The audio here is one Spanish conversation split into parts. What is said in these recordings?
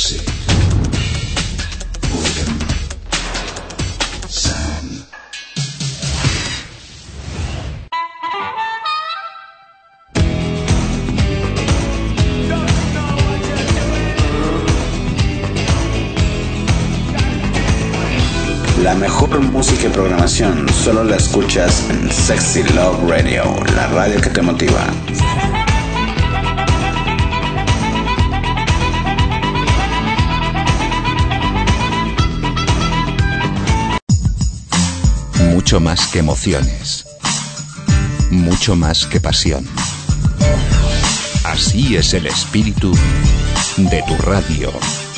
Music. Rhythm. Sound. La mejor música y programación solo la escuchas en Sexy Love Radio, la radio que te motiva. Mucho más que emociones, mucho más que pasión. Así es el espíritu de tu radio.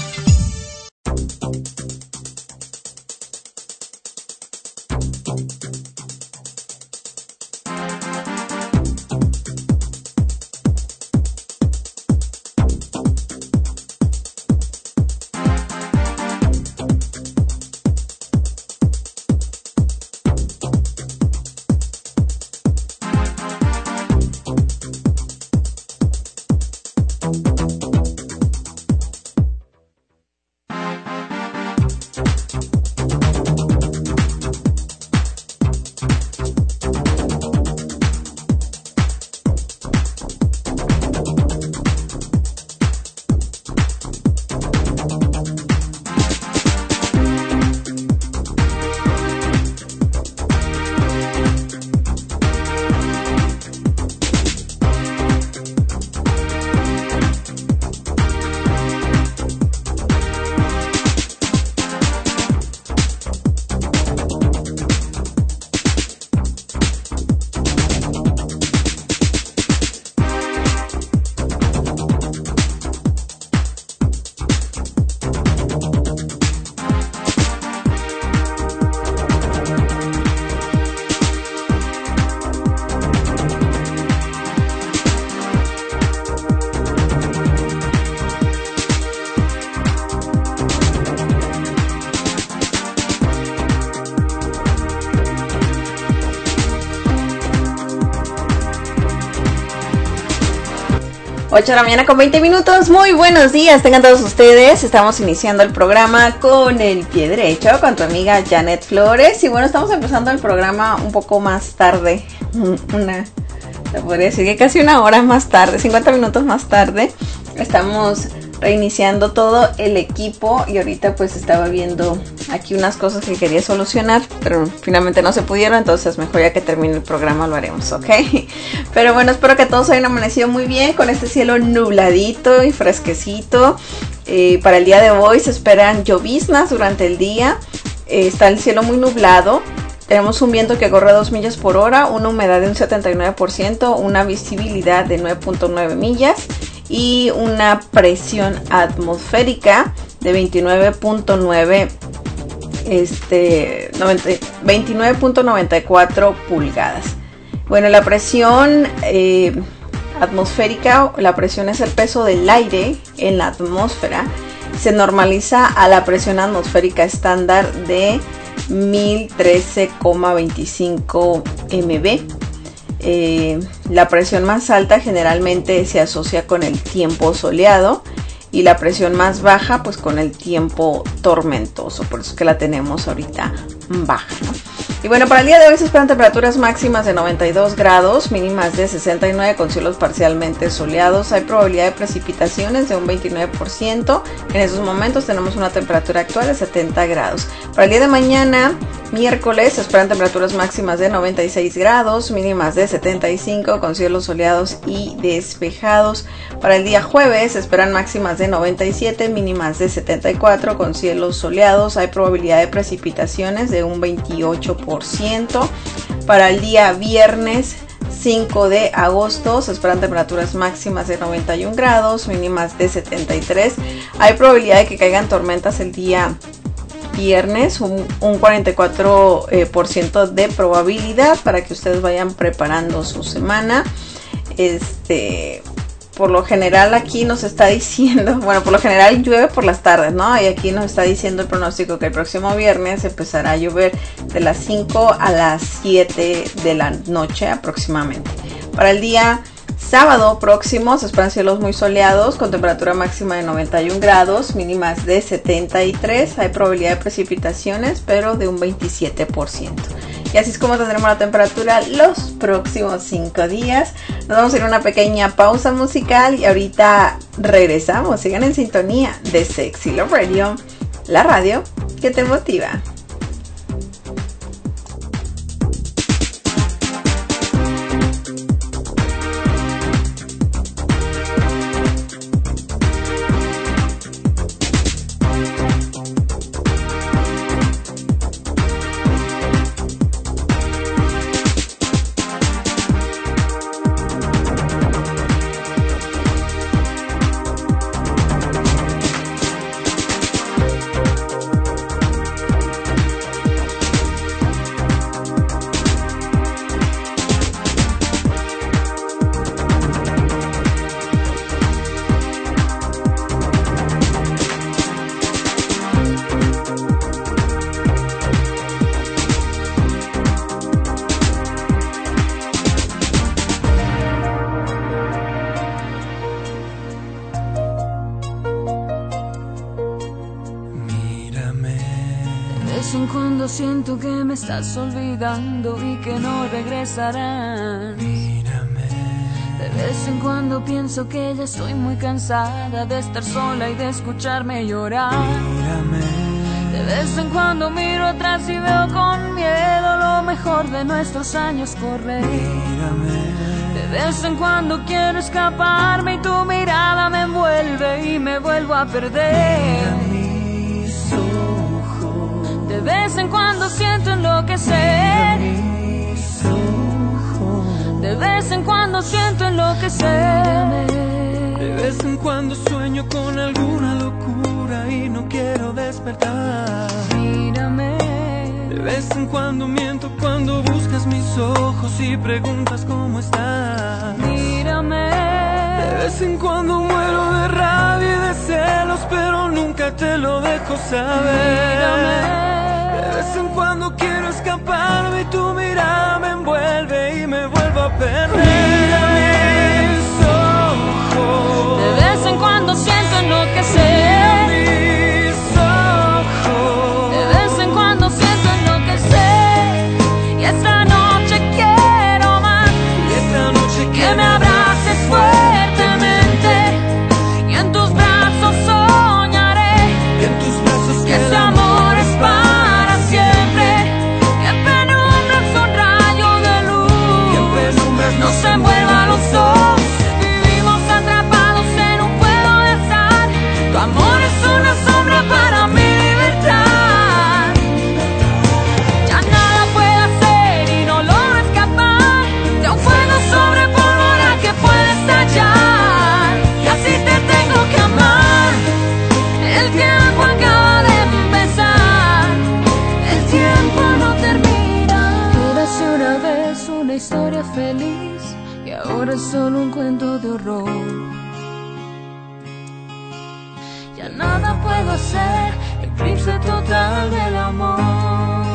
Ocho de la mañana con 20 minutos, muy buenos días, tengan todos ustedes. Estamos iniciando el programa con el pie derecho, con tu amiga Janet Flores. Y bueno, estamos empezando el programa un poco más tarde, se podría decir que casi una hora más tarde, 50 minutos más tarde. Estamos reiniciando todo el equipo y ahorita pues estaba viendo aquí unas cosas que quería solucionar, pero finalmente no se pudieron, entonces mejor ya que termine el programa lo haremos, ¿ok? Pero bueno, espero que todos hayan amanecido muy bien con este cielo nubladito y fresquecito. Para el día de hoy se esperan lloviznas durante el día, está el cielo muy nublado. Tenemos un viento que corre 2 millas por hora, una humedad de un 79%, una visibilidad de 9.9 millas y una presión atmosférica de 29.94 pulgadas. Bueno, la presión atmosférica, la presión es el peso del aire en la atmósfera, se normaliza a la presión atmosférica estándar de 1013,25 mb. La presión más alta generalmente se asocia con el tiempo soleado y la presión más baja pues con el tiempo tormentoso, por eso es que la tenemos ahorita baja, ¿no? Y bueno, para el día de hoy se esperan temperaturas máximas de 92 grados, mínimas de 69 con cielos parcialmente soleados. Hay probabilidad de precipitaciones de un 29%. En esos momentos tenemos una temperatura actual de 70 grados. Para el día de mañana, miércoles, se esperan temperaturas máximas de 96 grados, mínimas de 75 con cielos soleados y despejados. Para el día jueves se esperan máximas de 97, mínimas de 74 con cielos soleados. Hay probabilidad de precipitaciones de un 28%. Para el día viernes 5 de agosto se esperan temperaturas máximas de 91 grados, mínimas de 73. Hay probabilidad de que caigan tormentas el día viernes, un 44% de probabilidad, para que ustedes vayan preparando su semana. Por lo general aquí nos está diciendo, bueno, por lo general llueve por las tardes, ¿no? Y aquí nos está diciendo el pronóstico que el próximo viernes empezará a llover de las 5 a las 7 de la noche aproximadamente. Para el día Sábado próximo se esperan cielos muy soleados con temperatura máxima de 91 grados, mínimas de 73. Hay probabilidad de precipitaciones, pero de un 27%. Y así es como tendremos la temperatura los próximos 5 días. Nos vamos a ir a una pequeña pausa musical y ahorita regresamos. Sigan en sintonía de Sexy Love Radio, la radio que te motiva. Siento que me estás olvidando y que no regresarás. Mírame. De vez en cuando pienso que ya estoy muy cansada de estar sola y de escucharme llorar. Mírame. De vez en cuando miro atrás y veo con miedo lo mejor de nuestros años correr. Mírame. De vez en cuando quiero escaparme y tu mirada me envuelve y me vuelvo a perder. De vez en cuando siento enloquecer. De vez en cuando siento enloquecer. De vez en cuando sueño con alguna locura y no quiero despertar. Mírame. De vez en cuando miento cuando buscas mis ojos y preguntas cómo estás. Mírame. De vez en cuando muero de rabia y de celos, pero nunca te lo dejo saber. Mírame. De vez en cuando quiero escaparme y tu mirada me envuelve y me vuelvo a perder. Mis ojos. De vez en cuando siento enloquecer. Mis ojos. De vez en cuando siento enloquecer. Y esta noche quiero más. Y esta noche que me abraces fuertemente. Y en tus brazos soñaré. Y en tus brazos que este amor es para siempre. Que en penumbras un rayo de luz nos envuelva a los dos. Vivimos atrapados en un juego de azar. Tu amor es una sombra para mi libertad. Ya nada puedo hacer y no logro escapar de un fuego sobre pólvora que puede estallar. Y así te tengo que amar. El tiempo acaba de empezar. El tiempo no termina. Érase una vez una historia feliz y ahora es solo un cuento de horror. Ya nada puedo hacer. Eclipse total del amor.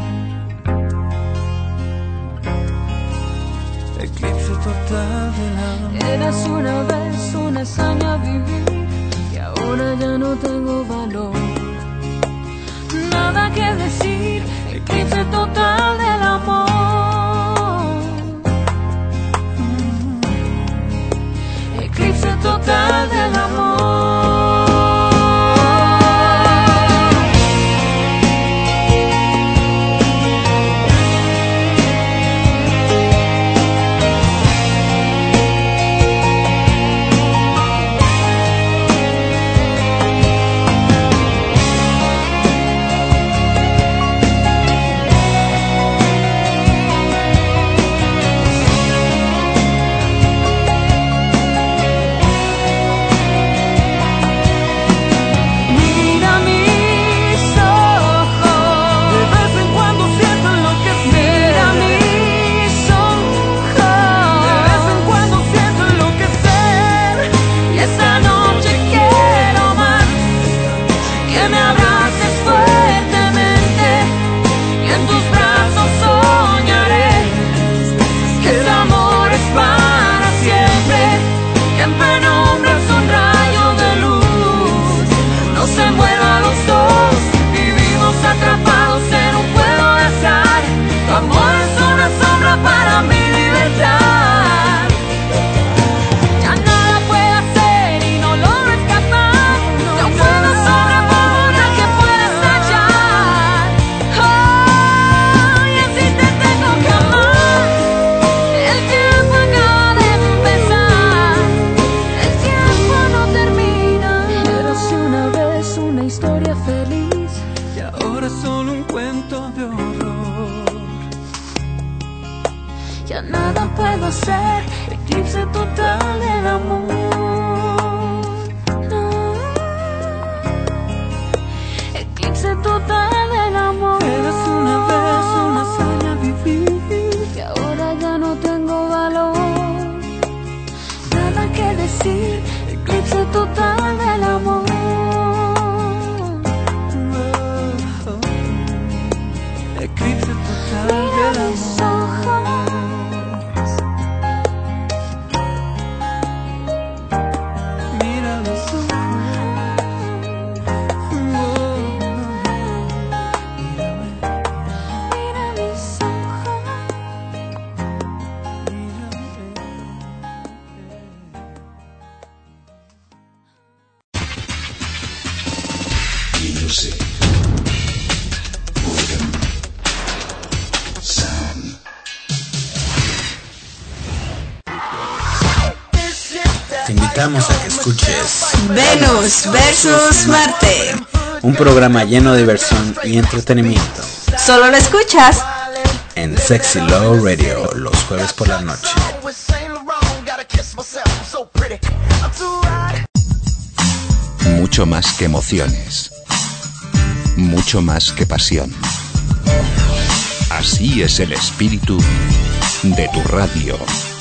Eclipse total del amor. Eras una vez una hazaña vivir y ahora ya no tengo valor. Nada que decir, eclipse total del amor. Eclipse total del amor. puedo hacer, eclipse total del amor. Eclipse total del amor. Eras una vez una hazaña vivir, y ahora ya no tengo valor. Nada que decir, eclipse total del amor. eclipse total Mira del mis amor. ojos, Mira los mira mis ojos. Music. Rhythm. Sound. Te invitamos a que escuches Venus versus Marte. un programa lleno de diversión y entretenimiento Solo lo escuchas en Sexy Love Radio los jueves por la noche. Mucho más que emociones. Mucho más que pasión. Así es el espíritu de tu radio.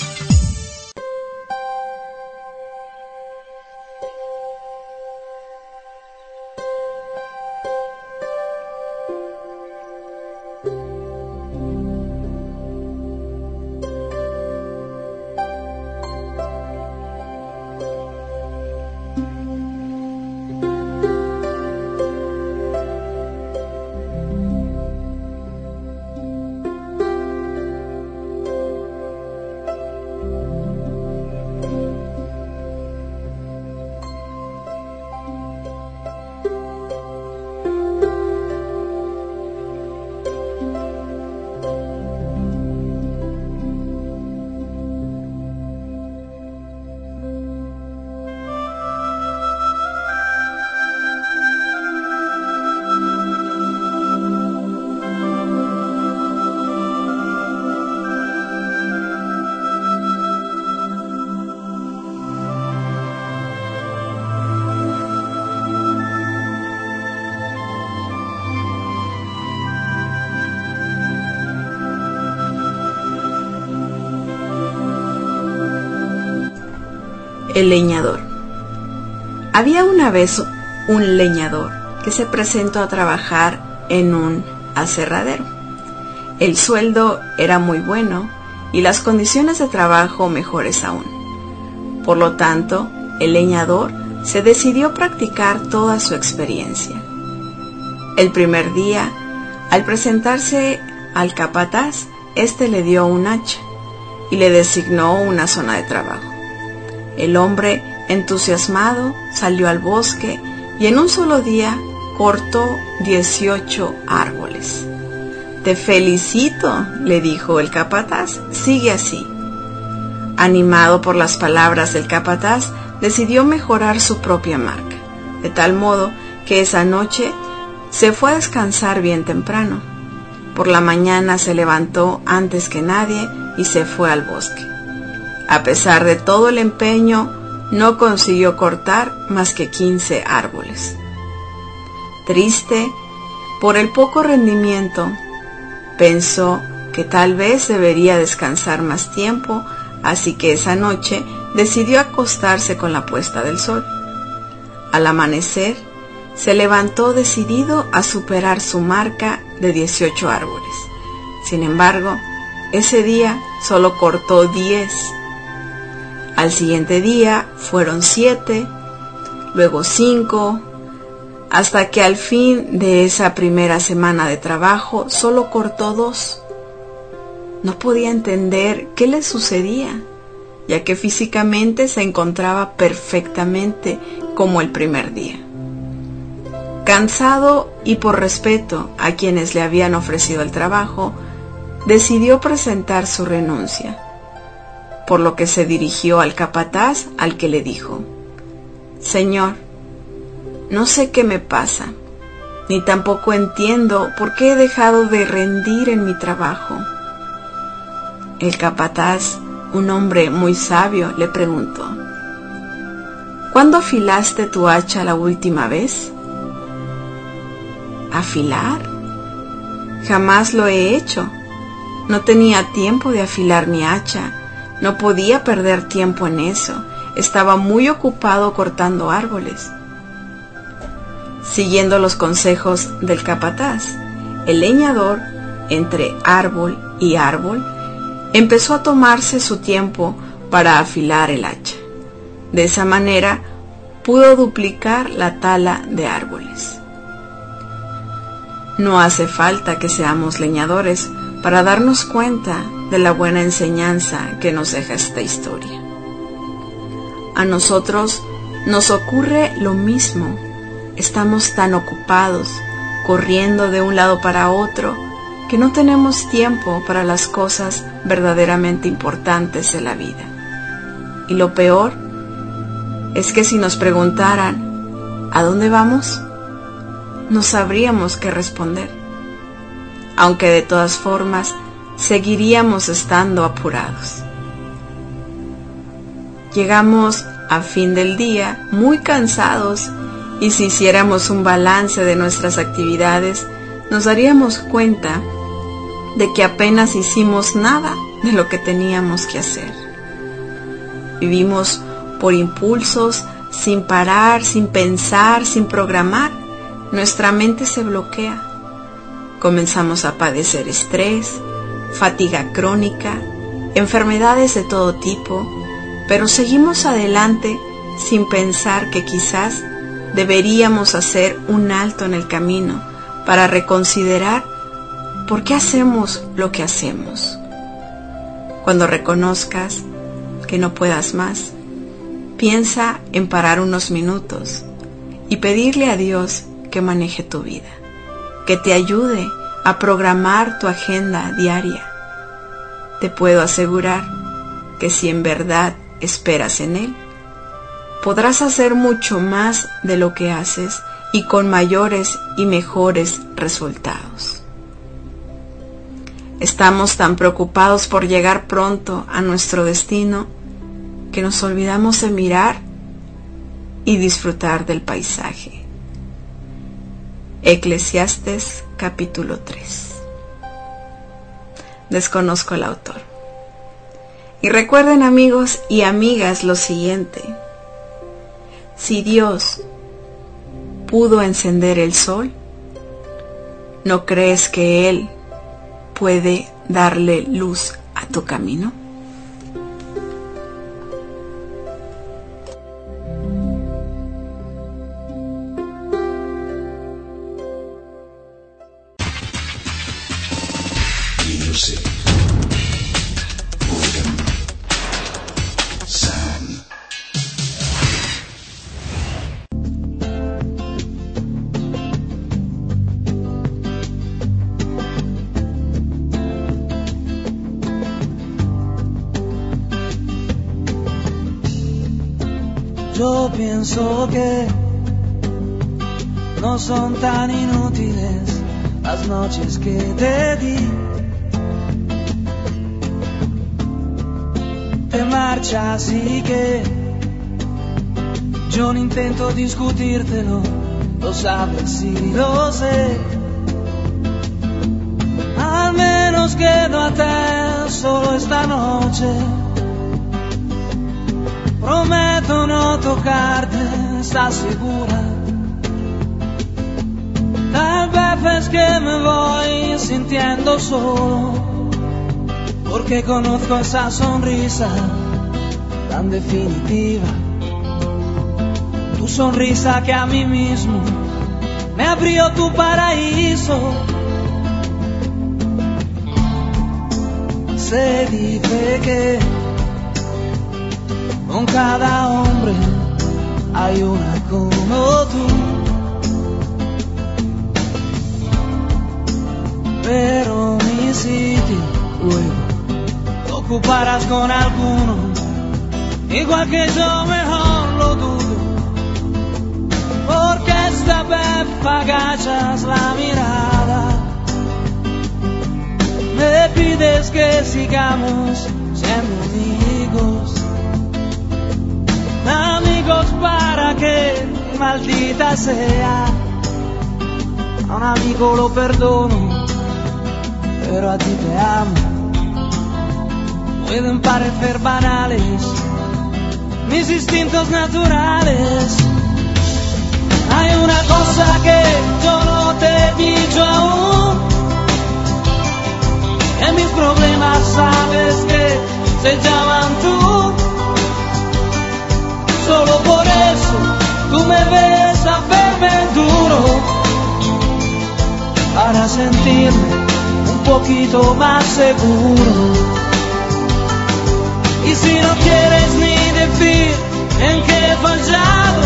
El leñador. Había una vez un leñador que se presentó a trabajar en un aserradero. El sueldo era muy bueno y las condiciones de trabajo mejores aún. Por lo tanto, el leñador se decidió practicar toda su experiencia. El primer día, al presentarse al capataz, éste le dio un hacha y le designó una zona de trabajo. El hombre, entusiasmado, salió al bosque y en un solo día cortó 18 árboles. «Te felicito», le dijo el capataz, «sigue así». Animado por las palabras del capataz, decidió mejorar su propia marca, de tal modo que esa noche se fue a descansar bien temprano. Por la mañana se levantó antes que nadie y se fue al bosque. A pesar de todo el empeño, no consiguió cortar más que 15 árboles. Triste por el poco rendimiento, pensó que tal vez debería descansar más tiempo, así que esa noche decidió acostarse con la puesta del sol. Al amanecer, se levantó decidido a superar su marca de 18 árboles. Sin embargo, ese día solo cortó 10. Al siguiente día fueron 7, luego 5, hasta que al fin de esa primera semana de trabajo solo cortó 2. No podía entender qué le sucedía, ya que físicamente se encontraba perfectamente como el primer día. Cansado y por respeto a quienes le habían ofrecido el trabajo, decidió presentar su renuncia, por lo que se dirigió al capataz, al que le dijo: «Señor, no sé qué me pasa, ni tampoco entiendo por qué he dejado de rendir en mi trabajo». El capataz un hombre muy sabio, le preguntó: ¿cuándo afilaste tu hacha la última vez? ¿Afilar? Jamás lo he hecho. No tenía tiempo de afilar mi hacha. No podía perder tiempo en eso. Estaba muy ocupado cortando árboles. Siguiendo los consejos del capataz, el leñador, entre árbol y árbol, empezó a tomarse su tiempo para afilar el hacha. De esa manera pudo duplicar la tala de árboles. No hace falta que seamos leñadores para darnos cuenta de la buena enseñanza que nos deja esta historia. A nosotros nos ocurre lo mismo. Estamos tan ocupados, corriendo de un lado para otro, que no tenemos tiempo para las cosas verdaderamente importantes de la vida. Y lo peor es que si nos preguntaran ¿a dónde vamos?, no sabríamos qué responder, aunque de todas formas seguiríamos estando apurados. Llegamos a fin del día muy cansados, y si hiciéramos un balance de nuestras actividades, nos daríamos cuenta de que apenas hicimos nada de lo que teníamos que hacer. Vivimos por impulsos, sin parar, sin pensar, sin programar. Nuestra mente se bloquea. Comenzamos a padecer estrés, fatiga crónica, enfermedades de todo tipo, pero seguimos adelante sin pensar que quizás deberíamos hacer un alto en el camino para reconsiderar por qué hacemos lo que hacemos. Cuando reconozcas que no puedas más, piensa en parar unos minutos y pedirle a Dios que maneje tu vida, que te ayude a programar tu agenda diaria. Te puedo asegurar que si en verdad esperas en Él, podrás hacer mucho más de lo que haces y con mayores y mejores resultados. Estamos tan preocupados por llegar pronto a nuestro destino que nos olvidamos de mirar y disfrutar del paisaje. Eclesiastes capítulo 3. Desconozco el autor. Y recuerden, amigos y amigas, lo siguiente: si Dios pudo encender el sol, ¿no crees que Él puede darle luz a tu camino? Yo pienso que no son tan inútiles las noches que te di. Te marchas y que yo no intento discutírtelo, lo sabes y lo sé. Al menos quedo a te solo esta noche. Prometo no tocarte, ¿estás segura? Tal vez es que me voy sintiendo solo, porque conozco esa sonrisa tan definitiva. Tu sonrisa que a mí mismo me abrió tu paraíso. Se dice que con cada hombre hay una como tú, pero mi sitio luego lo ocuparás con alguno, igual que yo, mejor lo dudo, porque esta vez agachas la mirada, me pides que sigamos siendo amigos. amigos para que maldita sea. A un amigo lo perdono, pero a ti te amo. Pueden parecer banales mis instintos naturales. Hay una cosa que yo no te he dicho aún, que mis problemas sabes que se llaman tú. Solo por eso tú me ves a verme duro, para sentirme un poquito más seguro. Y si no quieres ni decir en qué he fallado,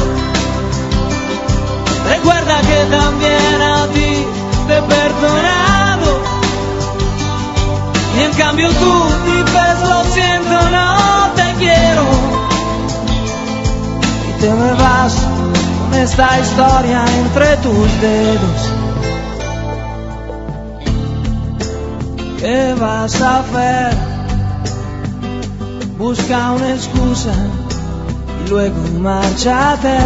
recuerda que también a ti te he perdonado. Y en cambio tú dices lo siento, no te quiero, y te me vas con esta historia entre tus dedos. ¿Qué vas a hacer? Busca una excusa y luego márchate,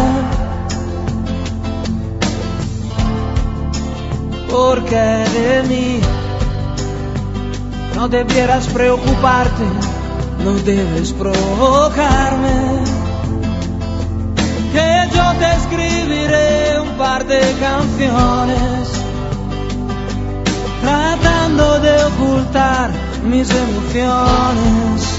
porque de mí no debieras preocuparte, no debes provocarme, que yo te escribiré un par de canciones tratando de ocultar mis emociones,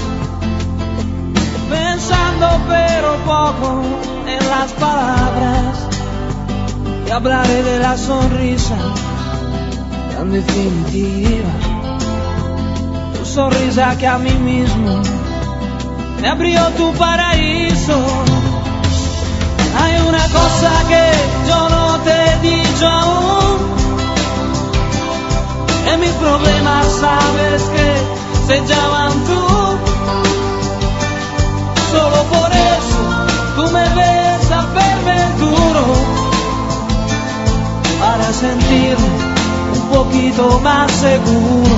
pensando pero poco en las palabras, y hablaré de la sonrisa tan definitiva, tu sonrisa que a mí mismo me abrió tu paraíso. Hay una cosa que yo no te he dicho aún, que mis problemas sabes que se llaman tú. Solo por eso tú me ves a verme duro, para sentirme un poquito más seguro.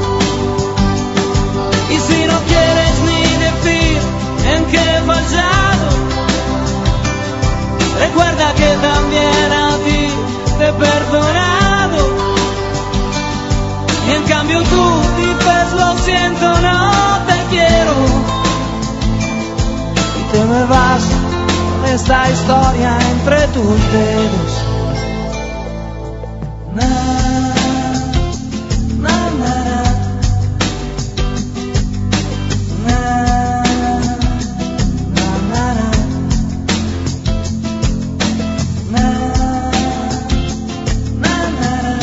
Y si no quieres ni decir en qué he fallado, recuerda que también a ti te he perdonado. Y en cambio tú dices lo siento, no te quiero, te me vas con esta historia entre tus dedos. Na, na, na, na, na, na, na, na,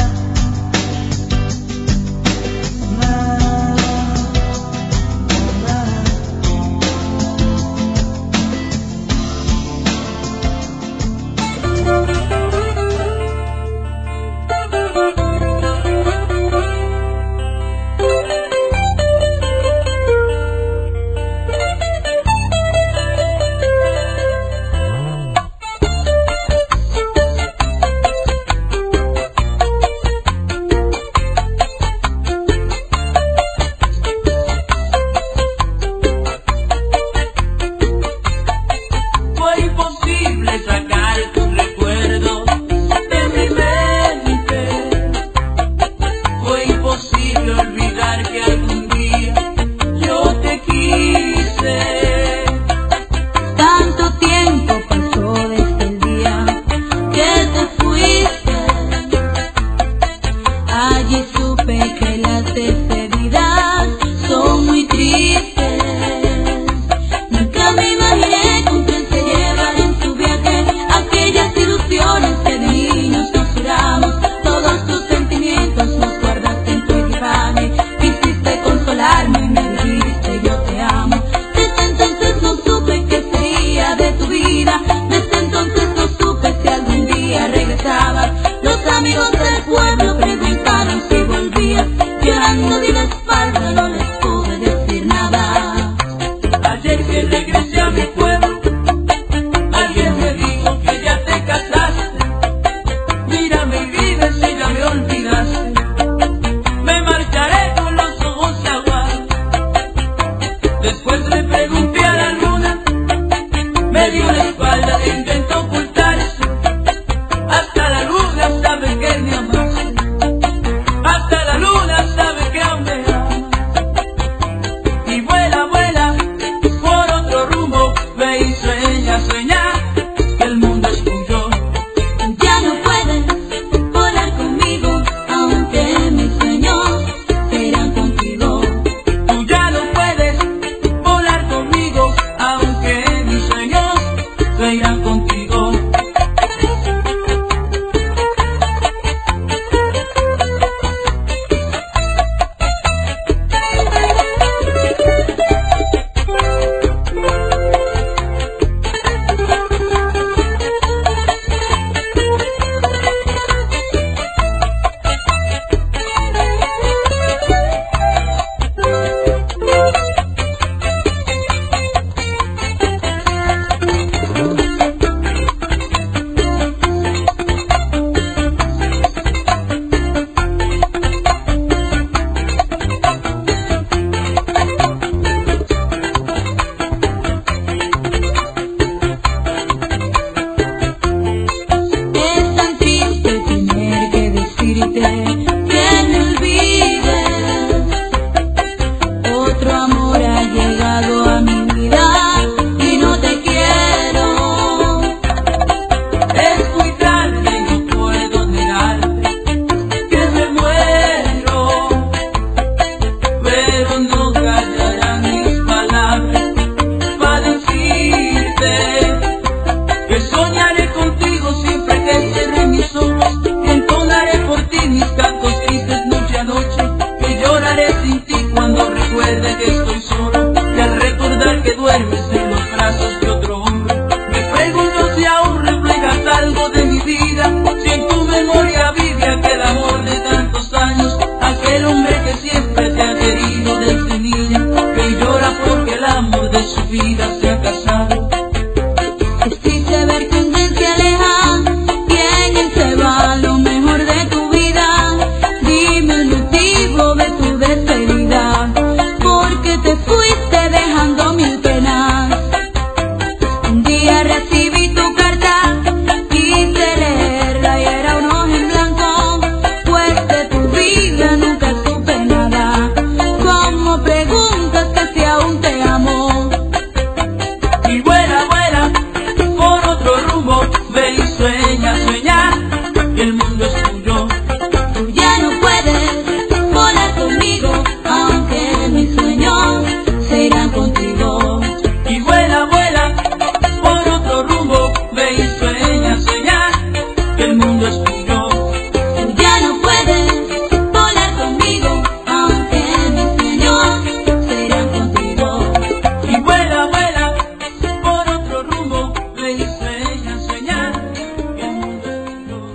algo de mi vida. Si en tu memoria vive aquel amor de tantos años, aquel hombre que siempre te ha querido desde niña, que llora porque el amor de su vida se ha casado. Es triste ver que un día se aleja, viene y se va lo mejor de tu vida. Dime el motivo de tu despedida, porque te fuiste dejando mil penas. Un día recibí tu carta, quise leerla y era un hoja en blanco, pues de tu vida nunca supe nada. ¿Cómo preguntas que si aún te amo? Y vuela, vuela por otro rumbo, ve y sueña, sueña, que el mundo es tuyo. Tú ya no puedes volar conmigo, aunque mis sueños se irán contigo. Y vuela, vuela por otro rumbo, ve y sueña, sueña, que el mundo es tuyo. Tú ya no puedes volar conmigo, aunque mis sueños se irán contigo. Y vuela, vuela por otro rumbo, ve y sueña, sueña, que el mundo es tuyo.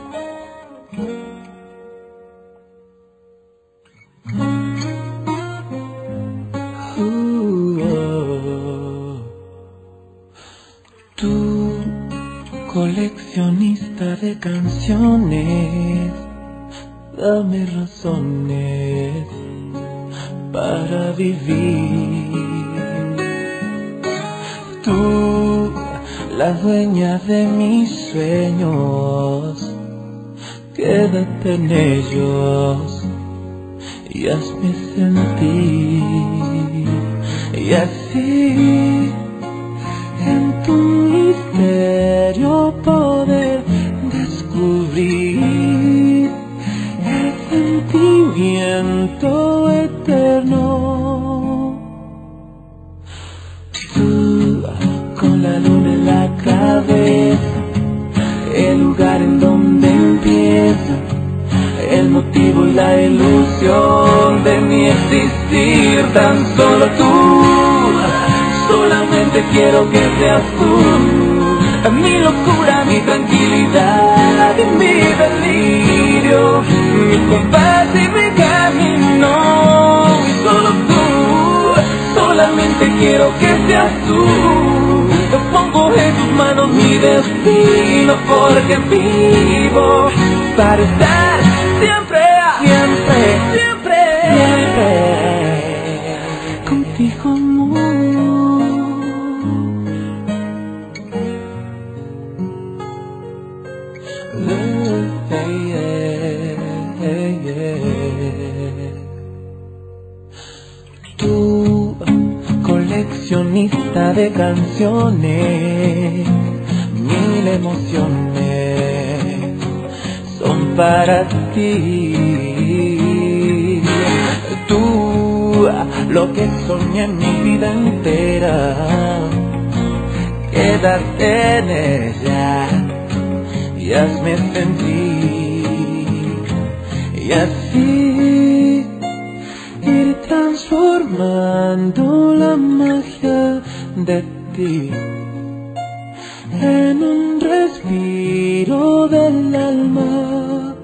Tú, coleccionista de canciones, dame razones para vivir. Tú, la dueña de mis sueños, quédate en ellos y hazme sentir. Y así en tu misterio poder descubrir el sentimiento eterno. Tú, con la luna en la cabeza, el lugar en donde empieza el motivo y la ilusión de mi existir. Tan solo tú, solamente quiero que seas tú, mi locura, mi tranquilidad y mi delirio, mi compás y mi camino. Y solo tú, solamente quiero que seas tú. Yo pongo en tus manos mi destino, porque vivo para estar siempre, siempre, siempre, siempre contigo, amor. Tú, coleccionista de canciones, mil emociones son para ti. Tú, lo que soñé en mi vida entera, quédate en ella y hazme sentir. Y así ir transformando la magia de ti en un respiro del alma.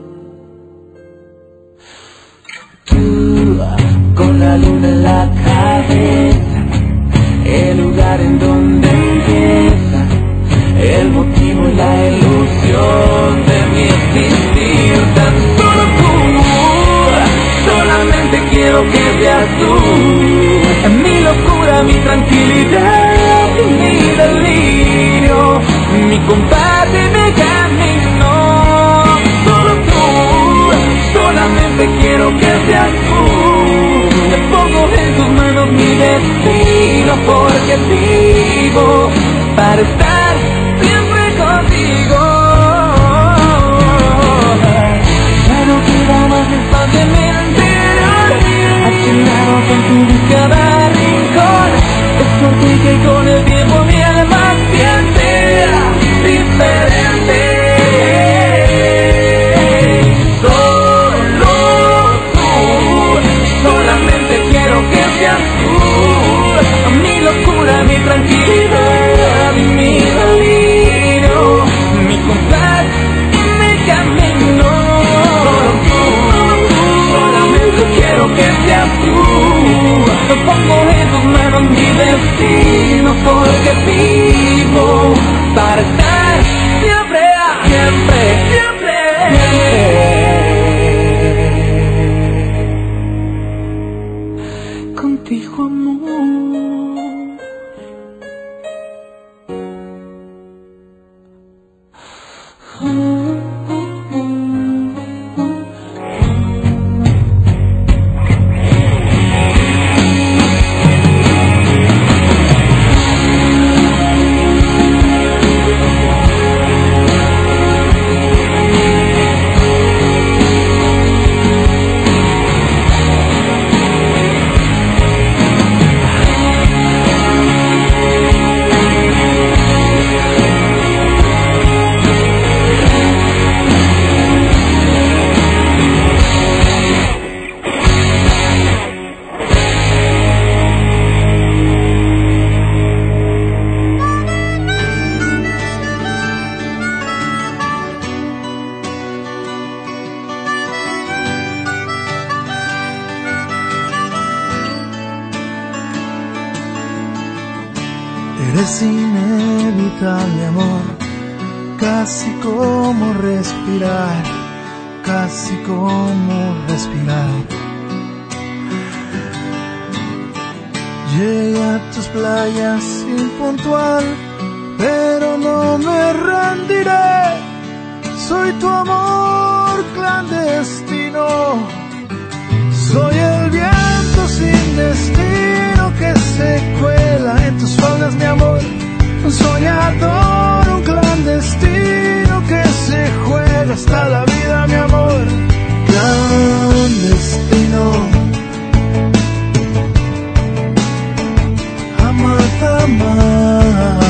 Tú, con la luna en la cabeza, el lugar en donde empieza el motivo y la ilusión de mi existir. Tan solo tú, solamente quiero que seas tú, mi locura, mi tranquilidad y mi delirio, mi compás y mi camino. Solo tú, solamente quiero que seas tú. Te pongo en tus manos mi destino, porque vivo para estar siempre contigo. Ya no queda más espacio en mi interior, has llenado con tu cada rincón. Es por ti que con el tiempo mi alma siente diferente. Solo tú, solamente quiero que seas tú, mi locura, mi tranquilidad y mi vida. porque vivo para estar siempre, siempre, siempre, siempre contigo, amor. Eres inevitable, amor, casi como respirar, casi como respirar. Llegué a tus playas impuntual, pero no me rendiré. Soy tu amor clandestino, soy el viento sin destino que se cuela en tus faldas, mi amor. Un soñador, un clandestino que se juega hasta la vida, mi amor. Clandestino, amar, amar.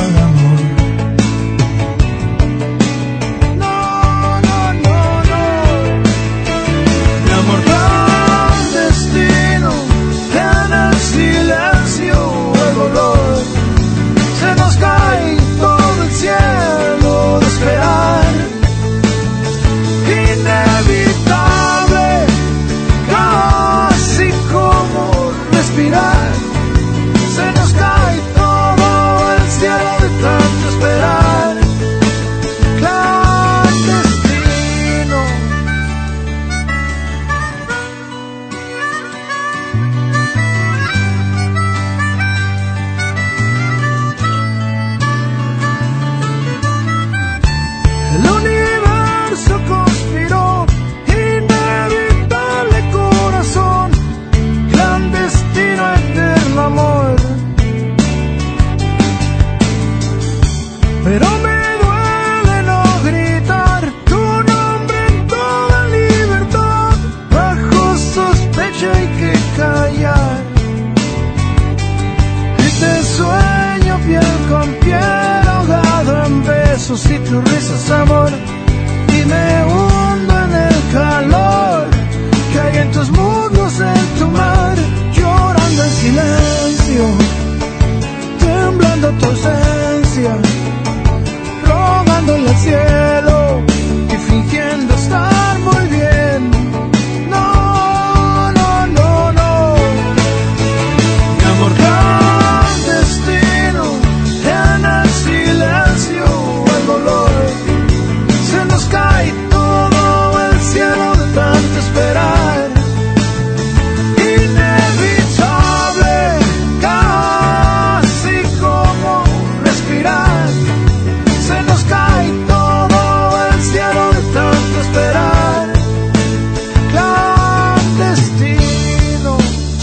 Y tus risas, amor, y me hundo en el calor que hay en tus muslos, en tu mar, llorando en silencio, temblando tu ausencia, rogándole al cielo y fingiendo estar muy bien. No, no, no, no, mi amor clandestino en el silencio. Se nos cae todo el cielo de tanto esperar. Inevitable, casi como respirar. Se nos cae todo el cielo de tanto esperar. Clandestino,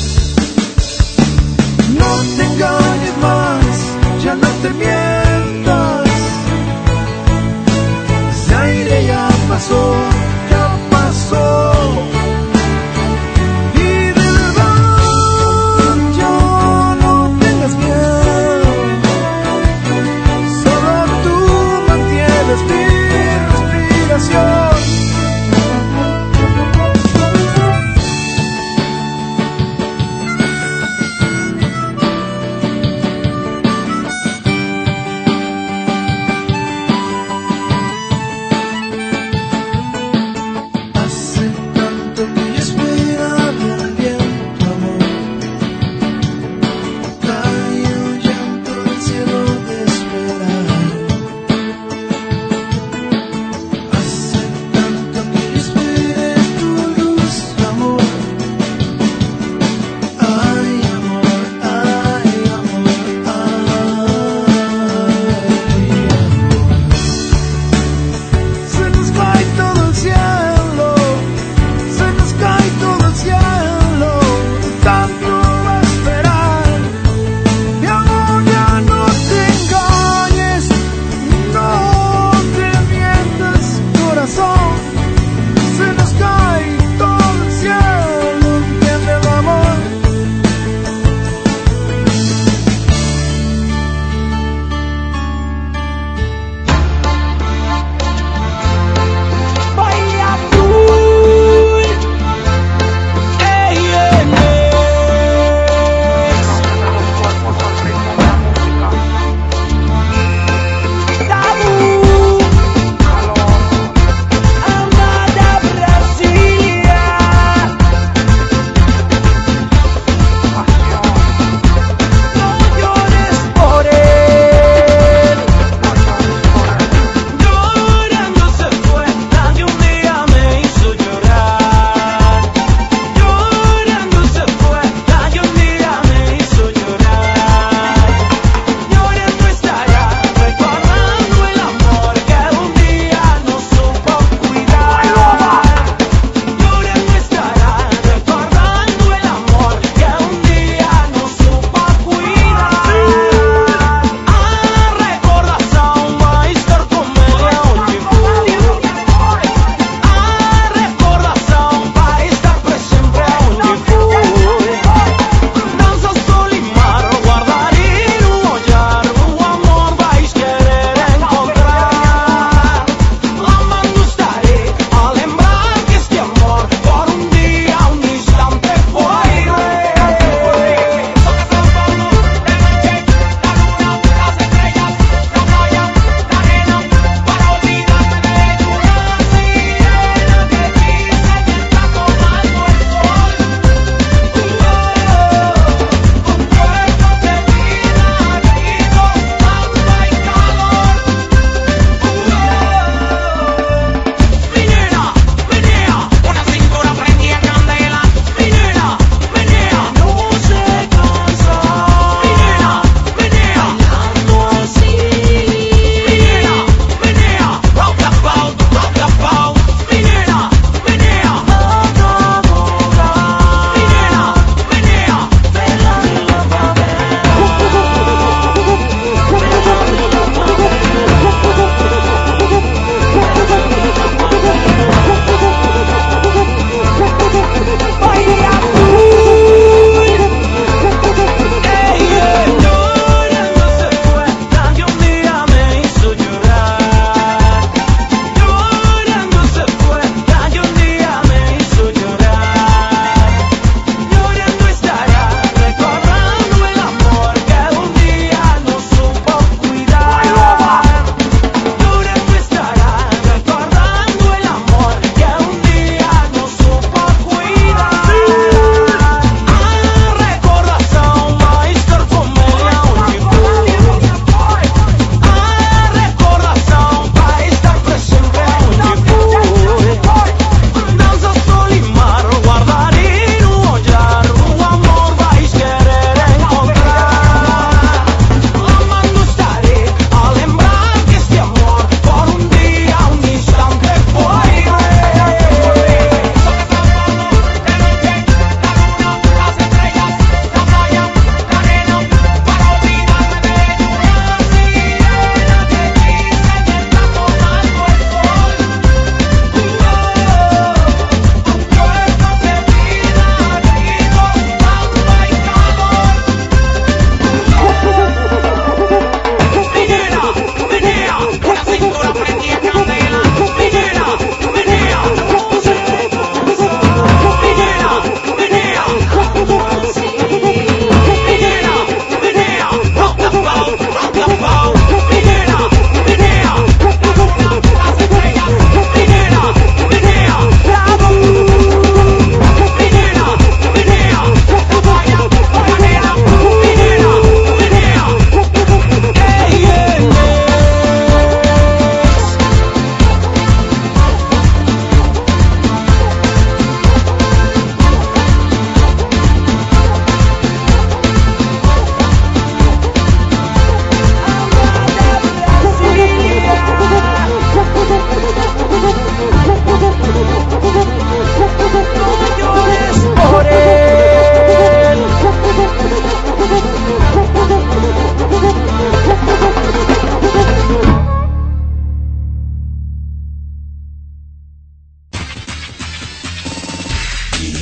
no te engañes más, ya no te mientas. Ya pasó, ya pasó. Y de verdad yo no tengas miedo, solo tú mantienes mi respiración.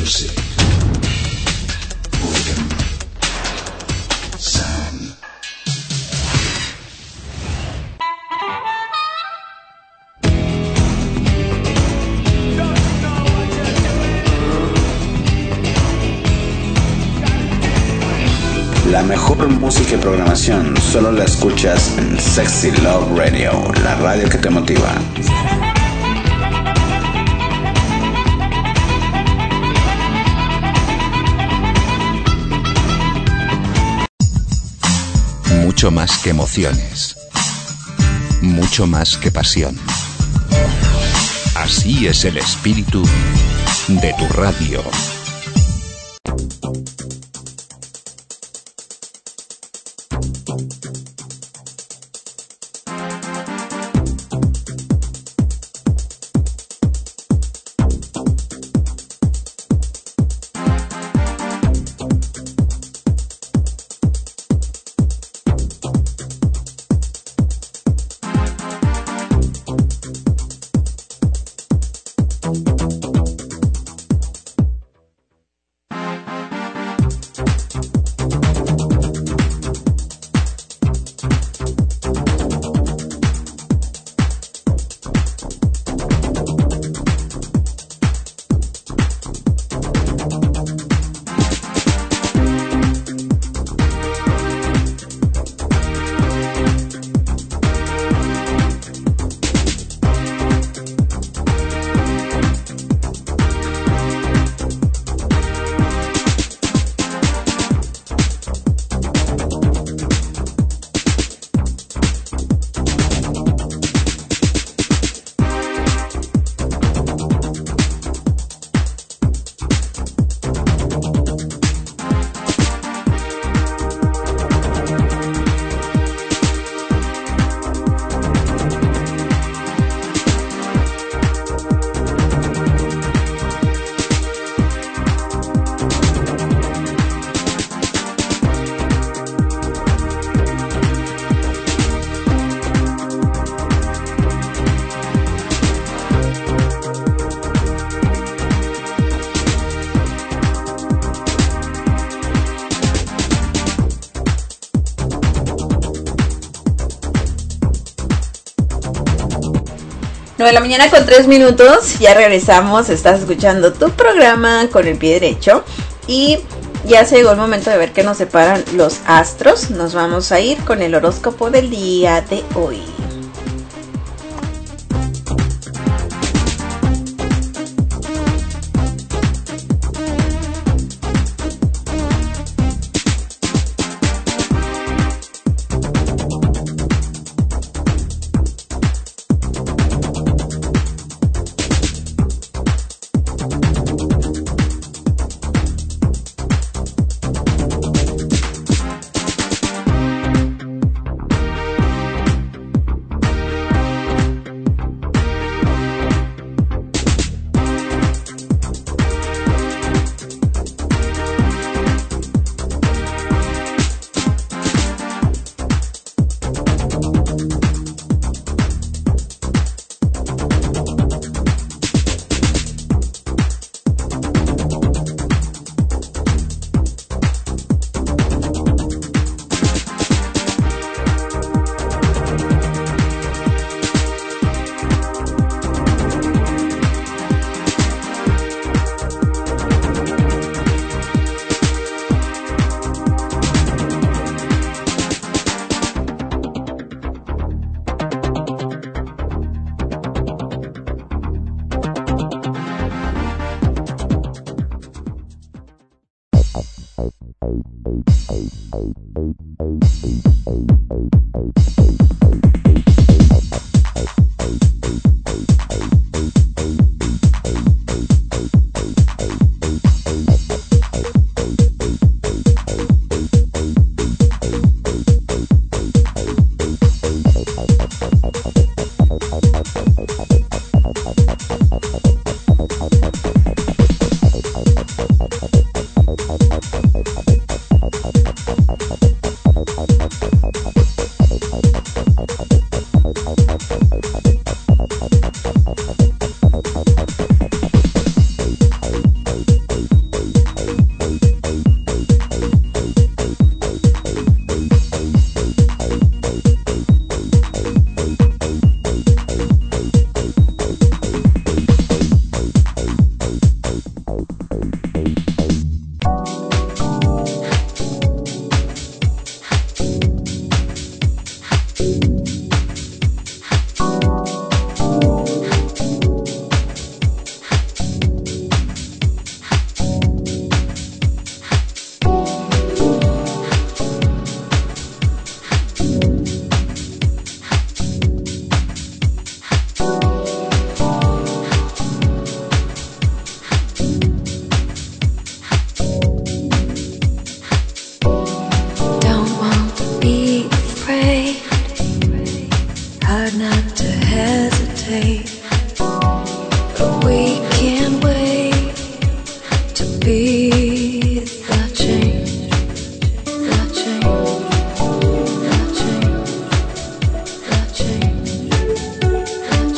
Music. Rhythm. Sound. La mejor música y programación solo la escuchas en Sexy Love Radio, la radio que te motiva. Mucho más que emociones. Mucho más que pasión. Así es el espíritu de tu radio. De la mañana con 3 minutos, ya regresamos, estás escuchando tu programa con el pie derecho y ya se llegó el momento de ver qué nos separan los astros. Nos vamos a ir con el horóscopo del día de hoy. hesitate, but we can't wait to be the change, the change, the change, the change, the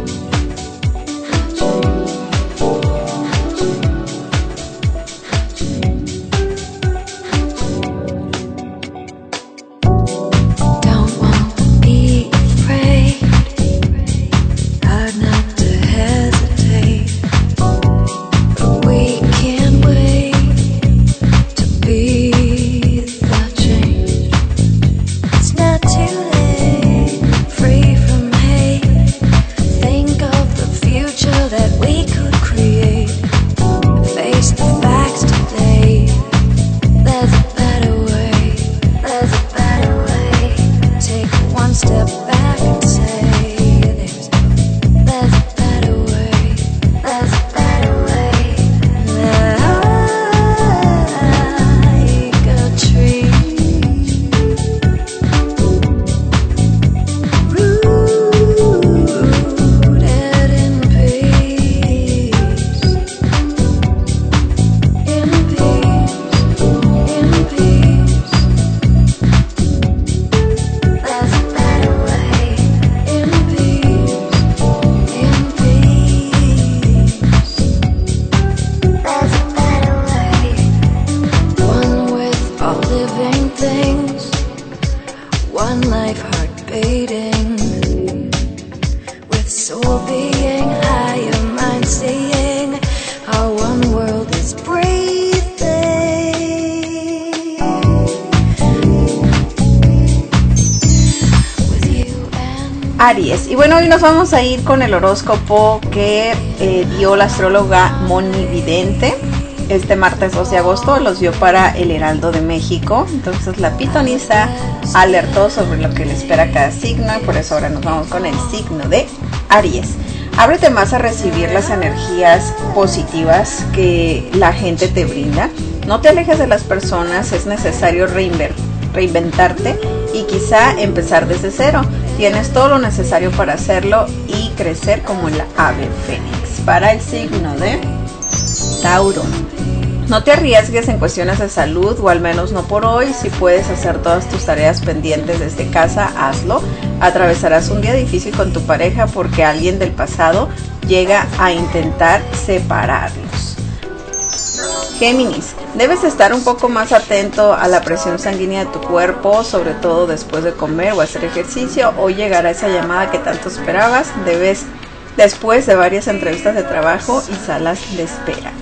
Don't want to be afraid, hard not to hesitate, but we can't wait to be the change. It's not too late, free from hate. Think of the future that we could create. Face the facts today. There's a better way. There's a better way. Take one step back and say there's a better way. There's a better way. Like a tree rooted in peace, in peace, in peace. There's a better way, in peace, in peace. There's a better way, one with all living things, one life heart beating, with soul being, higher mind seeing, our one world is breathing. With you and Aries. Y bueno, hoy nos vamos a ir con el horóscopo que dio la astróloga Moni Vidente. Este martes 2 de agosto los dio para el Heraldo de México. Entonces la pitonisa alertó sobre lo que le espera cada signo y por eso ahora nos vamos con el signo de Aries. Ábrete más a recibir las energías positivas que la gente te brinda. No te alejes de las personas, es necesario reinventarte y quizá empezar desde cero. Tienes todo lo necesario para hacerlo y crecer como el ave fénix. Para el signo de Tauro. No te arriesgues en cuestiones de salud, o al menos no por hoy. Si puedes hacer todas tus tareas pendientes desde casa, hazlo. Atravesarás un día difícil con tu pareja porque alguien del pasado llega a intentar separarlos. Géminis, debes estar un poco más atento a la presión sanguínea de tu cuerpo, sobre todo después de comer o hacer ejercicio. Hoy llegará esa llamada que tanto esperabas, después de varias entrevistas de trabajo y salas de espera.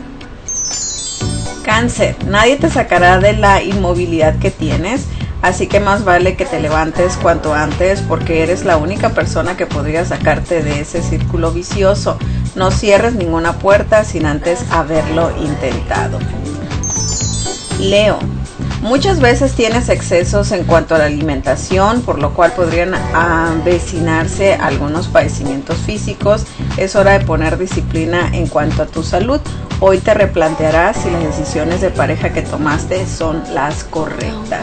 Cáncer, nadie te sacará de la inmovilidad que tienes, así que más vale que te levantes cuanto antes porque eres la única persona que podría sacarte de ese círculo vicioso. No cierres ninguna puerta sin antes haberlo intentado. Leo, muchas veces tienes excesos en cuanto a la alimentación, por lo cual podrían avecinarse algunos padecimientos físicos. Es hora de poner disciplina en cuanto a tu salud. Hoy te replantearás si las decisiones de pareja que tomaste son las correctas.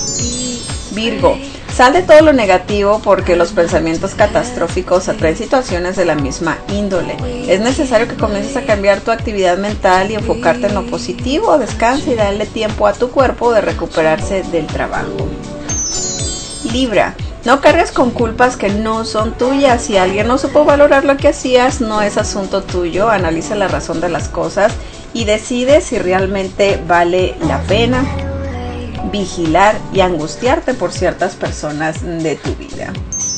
Virgo, sal de todo lo negativo porque los pensamientos catastróficos atraen situaciones de la misma índole. Es necesario que comiences a cambiar tu actividad mental y enfocarte en lo positivo. Descansa y dale tiempo a tu cuerpo de recuperarse del trabajo. Libra, no cargues con culpas que no son tuyas. Si alguien no supo valorar lo que hacías, no es asunto tuyo. Analiza la razón de las cosas y decide si realmente vale la pena vigilar y angustiarte por ciertas personas de tu vida.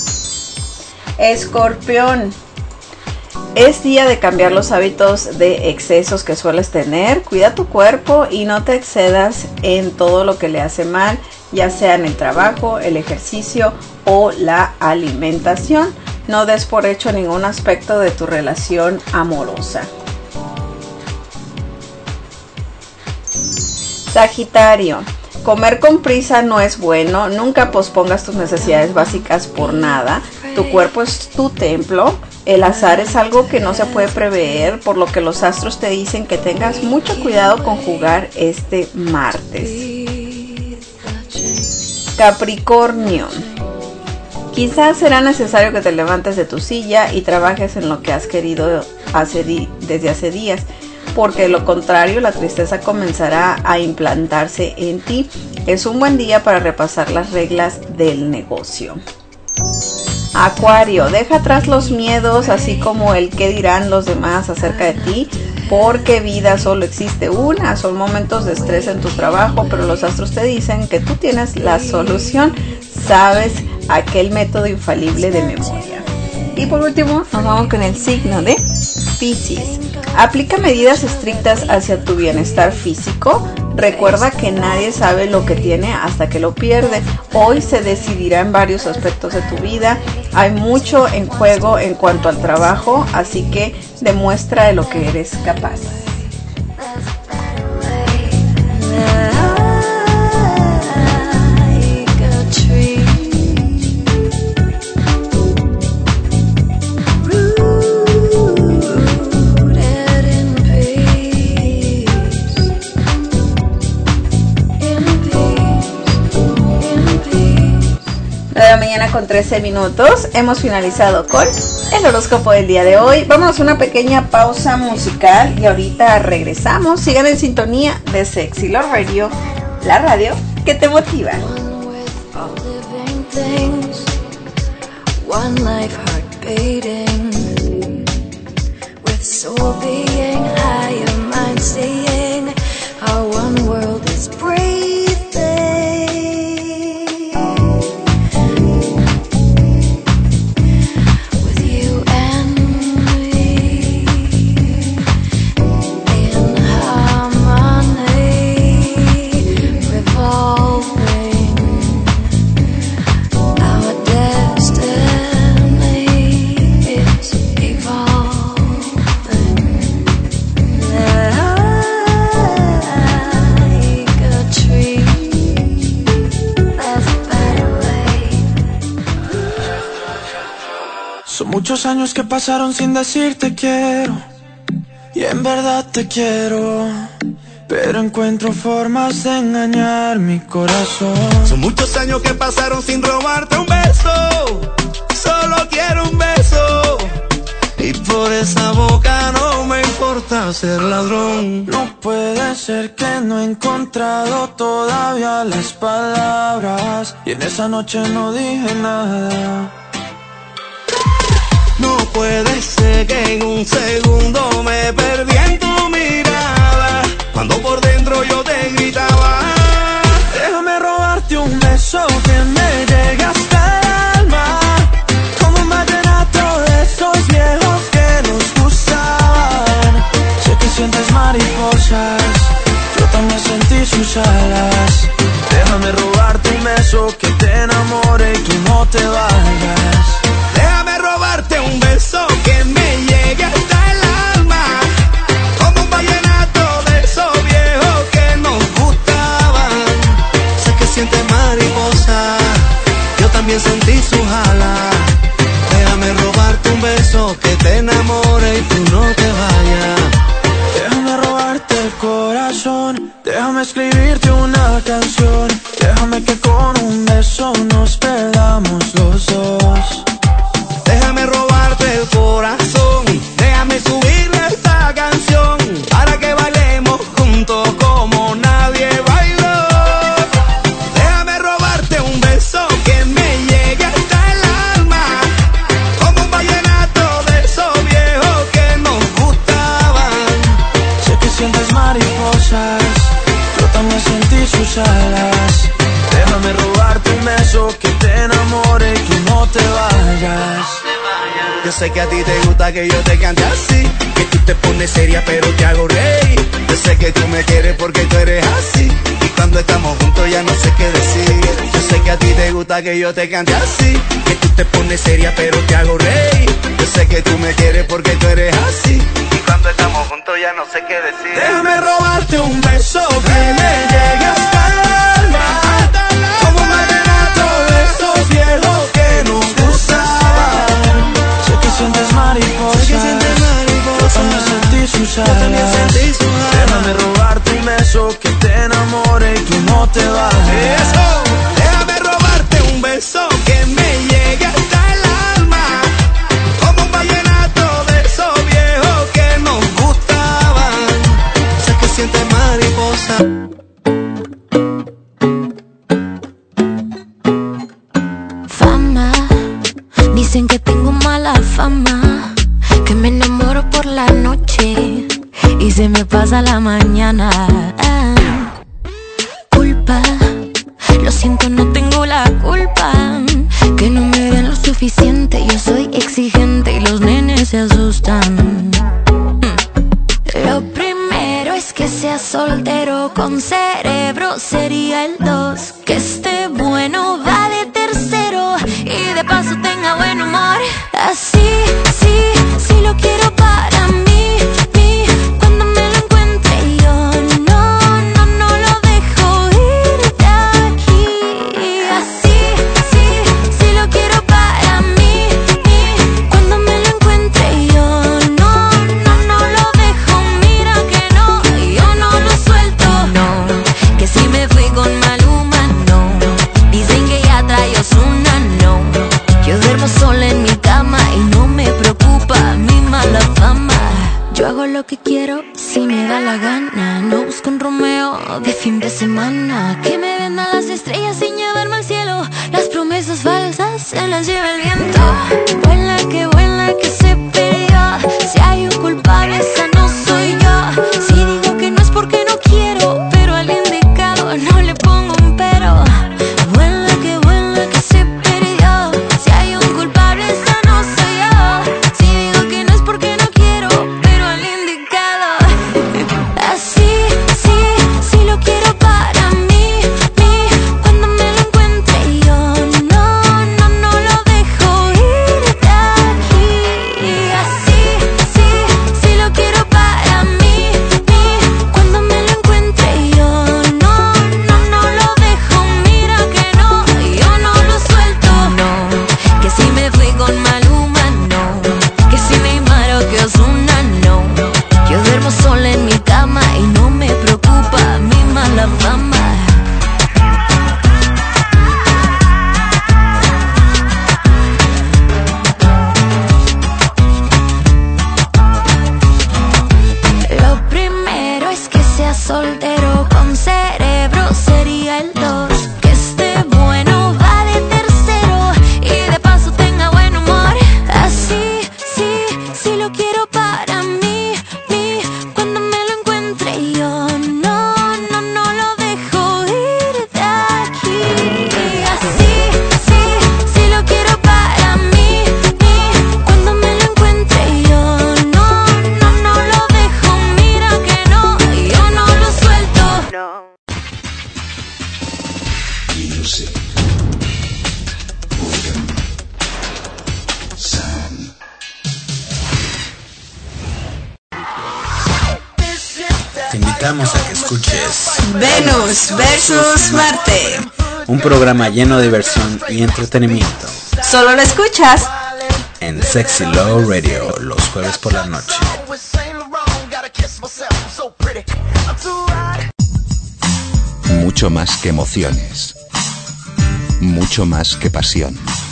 Escorpión, es día de cambiar los hábitos de excesos que sueles tener. Cuida tu cuerpo y no te excedas en todo lo que le hace mal, ya sea en el trabajo, el ejercicio o la alimentación. No des por hecho ningún aspecto de tu relación amorosa. Sagitario, comer con prisa no es bueno. Nunca pospongas tus necesidades básicas por nada. Tu cuerpo es tu templo. El azar es algo que no se puede prever, por lo que los astros te dicen que tengas mucho cuidado con jugar este martes. Capricornio, Quizás será necesario que te levantes de tu silla y trabajes en lo que has querido desde hace días, porque de lo contrario la tristeza comenzará a implantarse en ti. Es un buen día para repasar las reglas del negocio. Acuario, deja atrás los miedos, así como el qué dirán los demás acerca de ti, porque vida solo existe una. Son momentos de estrés en tu trabajo, pero los astros te dicen que tú tienes la solución, sabes aquel método infalible de memoria. Y por último nos vamos con el signo de Piscis. Aplica medidas estrictas hacia tu bienestar físico. Recuerda que nadie sabe lo que tiene hasta que lo pierde. Hoy se decidirá en varios aspectos de tu vida. Hay mucho en juego en cuanto al trabajo, así que demuestra de lo que eres capaz. De la mañana con 13 minutos. Hemos finalizado con el horóscopo del día de hoy. Vámonos a una pequeña pausa musical y ahorita regresamos. Sigan en sintonía de Sexy Love Radio, la radio que te motiva. One life heart beating, with soul being higher, mind seeing how one world is breathing. With you and me in harmony, revolving our destiny is evolving like a tree. There's a better way. Son muchos años que pasaron sin decirte quiero, y en verdad te quiero, pero encuentro formas de engañar mi corazón. Son muchos años que pasaron sin robarte un beso, solo quiero un beso, y por esa boca no me importa ser ladrón. No puede ser que no he encontrado todavía las palabras, y en esa noche no dije nada. No puede ser que en un segundo me perdí en tu mirada, cuando por dentro yo te gritaba. Déjame robarte un beso que me llegue hasta el alma, como un vallenato de esos viejos que nos gustaban. Sé que sientes mariposas, yo también sentí sus alas. Déjame robarte un beso que te enamore y tú no te vayas. Déjame robarte un beso que me llegue hasta el alma, como un vallenato de esos viejos que nos gustaban. Sé que sientes mariposa, yo también sentí sus alas. Déjame robarte un beso que te enamore y tú no te vayas. Déjame robarte el corazón, déjame escribirte una canción. Déjame que con un beso nos perdamos los dos. Déjame robarte el corazón, déjame subirle esta canción, para que bailemos juntos como nadie bailó. Déjame robarte un beso que me llegue hasta el alma, como un vallenato de esos viejos que nos gustaban. Sé que sientes mariposas, yo también sentí sus alas. Déjame robarte un beso que te enamore y tú no te vayas. Yo sé que a ti te gusta que yo te cante así, que tú te pones seria pero te hago reír. Yo sé que tú me quieres porque tú eres así, y cuando estamos juntos ya no sé qué decir. Yo sé que a ti te gusta que yo te cante así, que tú te pones seria pero te hago reír. Yo sé que tú me quieres porque tú eres así, y cuando estamos juntos ya no sé qué decir. Déjame robarte un beso que me llegue hasta el alma, como un vallenato de esos viejos que nos gustaban. Sé que sientes mariposas, yo también sentí sus alas. Déjame robarte un beso que te enamore y tú no te vayas. Eso, déjame robarte un beso que me llegue se me pasa la mañana. Culpa, lo siento, no tengo la culpa. Que no me den lo suficiente, yo soy exigente y los nenes se asustan. Lo primero es que sea soltero con cerebro, sería el 2. Que esté bueno, va de tercero y de paso tenga buen humor. Así, sí lo quiero para mí, cuando me lo encuentre yo no lo dejo ir de aquí. Así, sí lo quiero para mí, cuando me lo encuentre yo no lo dejo. Mira que no, yo no lo suelto. No, que si me fui con Maluma, no. Dicen que ya trae Ozuna, no. Yo duermo sola en mi cama y no me preocupa mi mala fama. Yo hago lo que quiero si me da la gana. No busco un Romeo de fin de semana. Que me vendan las estrellas sin llevarme al cielo. Las promesas falsas se las lleva el viento. Vuela que se perdió. Si hay un culpable, esa no soy yo. Si digo que no es porque no quiero, pero al indicado no le pongo un pero. Vuela que se perdió. Si hay un culpable, esa no soy yo. Si digo que no es porque no quiero, pero al indicado. Así, sí lo quiero para mí, cuando me lo encuentre yo no lo dejo ir de aquí. Así, sí lo quiero para mí, cuando me lo encuentre yo no lo dejo. Mira que no, yo no lo suelto. No, que si me fui con Maluma, no. Que si Neymar o que Ozuna, no. Yo duermo sola en mi cama y no me preocupa mi mala fama. Lo primero es que sea soltero con cerebro, sería el 2. Que esté bueno, va de tercero y de paso tenga buen humor. Así, sí lo quiero para mí, cuando me lo encuentre yo no lo dejo ir de aquí. Así, sí lo quiero para mí, cuando me lo encuentre yo no lo dejo. Mira que no, yo no lo suelto. Music. Sound. Te invitamos a que escuches Venus versus Marte. un programa lleno de diversión y entretenimiento Solo lo escuchas en Sexy Love Radio los jueves por la noche. Mucho más que emociones. Mucho más que pasión.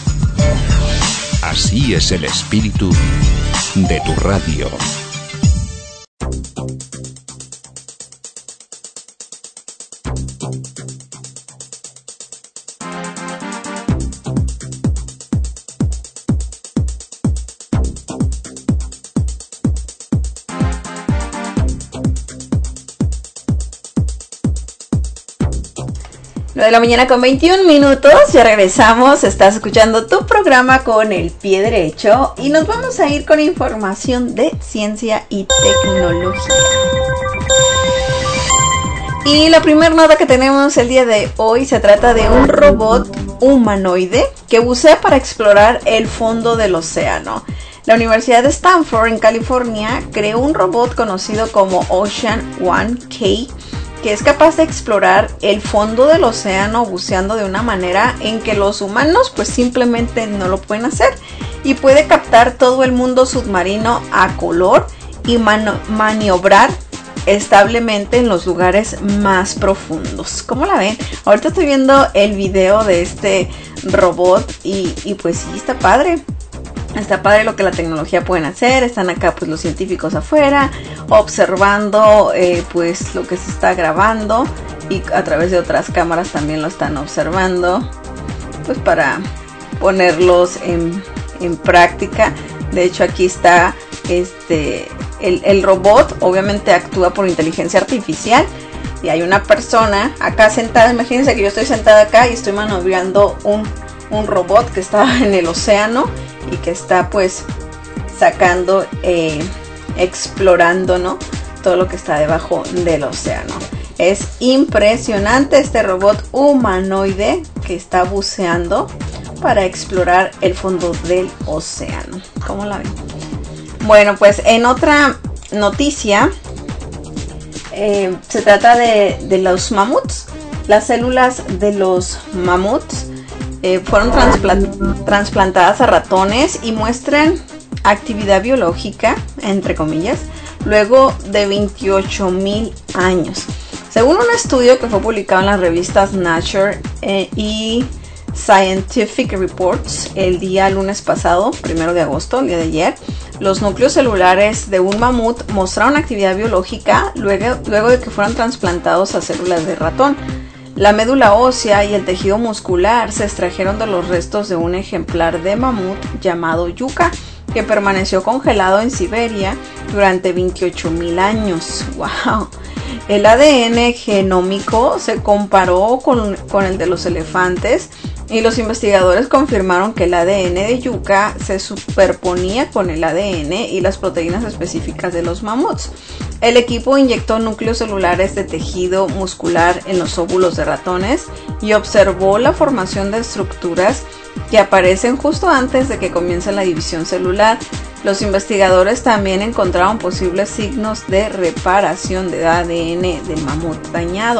Así es el espíritu de tu radio. De la mañana con 21 minutos, ya regresamos, estás escuchando tu programa con el pie derecho y nos vamos a ir con información de ciencia y tecnología. Y la primera nota que tenemos el día de hoy se trata de un robot humanoide que bucea para explorar el fondo del océano. La Universidad de Stanford en California creó un robot conocido como Ocean One K, que es capaz de explorar el fondo del océano buceando de una manera en que los humanos pues simplemente no lo pueden hacer, y puede captar todo el mundo submarino a color y maniobrar establemente en los lugares más profundos. ¿Cómo la ven? Ahorita estoy viendo el video de este robot y pues sí, está padre. Está padre lo que la tecnología pueden hacer. Están acá pues los científicos afuera observando pues lo que se está grabando, y a través de otras cámaras también lo están observando pues para ponerlos en práctica. De hecho aquí está el robot obviamente actúa por inteligencia artificial y hay una persona acá sentada. Imagínense que yo estoy sentada acá y estoy maniobrando un robot que está en el océano y que está pues sacando, explorando, ¿no?, todo lo que está debajo del océano. Es impresionante este robot humanoide que está buceando para explorar el fondo del océano. ¿Cómo la ven? Bueno, pues en otra noticia, se trata de los mamuts. Las células de los mamuts fueron trasplantadas a ratones y muestran actividad biológica, entre comillas, luego de 28,000 años. Según un estudio que fue publicado en las revistas Nature y Scientific Reports el día lunes pasado, 1 de agosto, el día de ayer, los núcleos celulares de un mamut mostraron actividad biológica luego de que fueron trasplantados a células de ratón. La médula ósea y el tejido muscular se extrajeron de los restos de un ejemplar de mamut llamado Yuka, que permaneció congelado en Siberia durante 28,000 años. ¡Wow! El ADN genómico se comparó con el de los elefantes y los investigadores confirmaron que el ADN de Yuka se superponía con el ADN y las proteínas específicas de los mamuts. El equipo inyectó núcleos celulares de tejido muscular en los óvulos de ratones y observó la formación de estructuras que aparecen justo antes de que comience la división celular. Los investigadores también encontraron posibles signos de reparación de ADN del mamut dañado.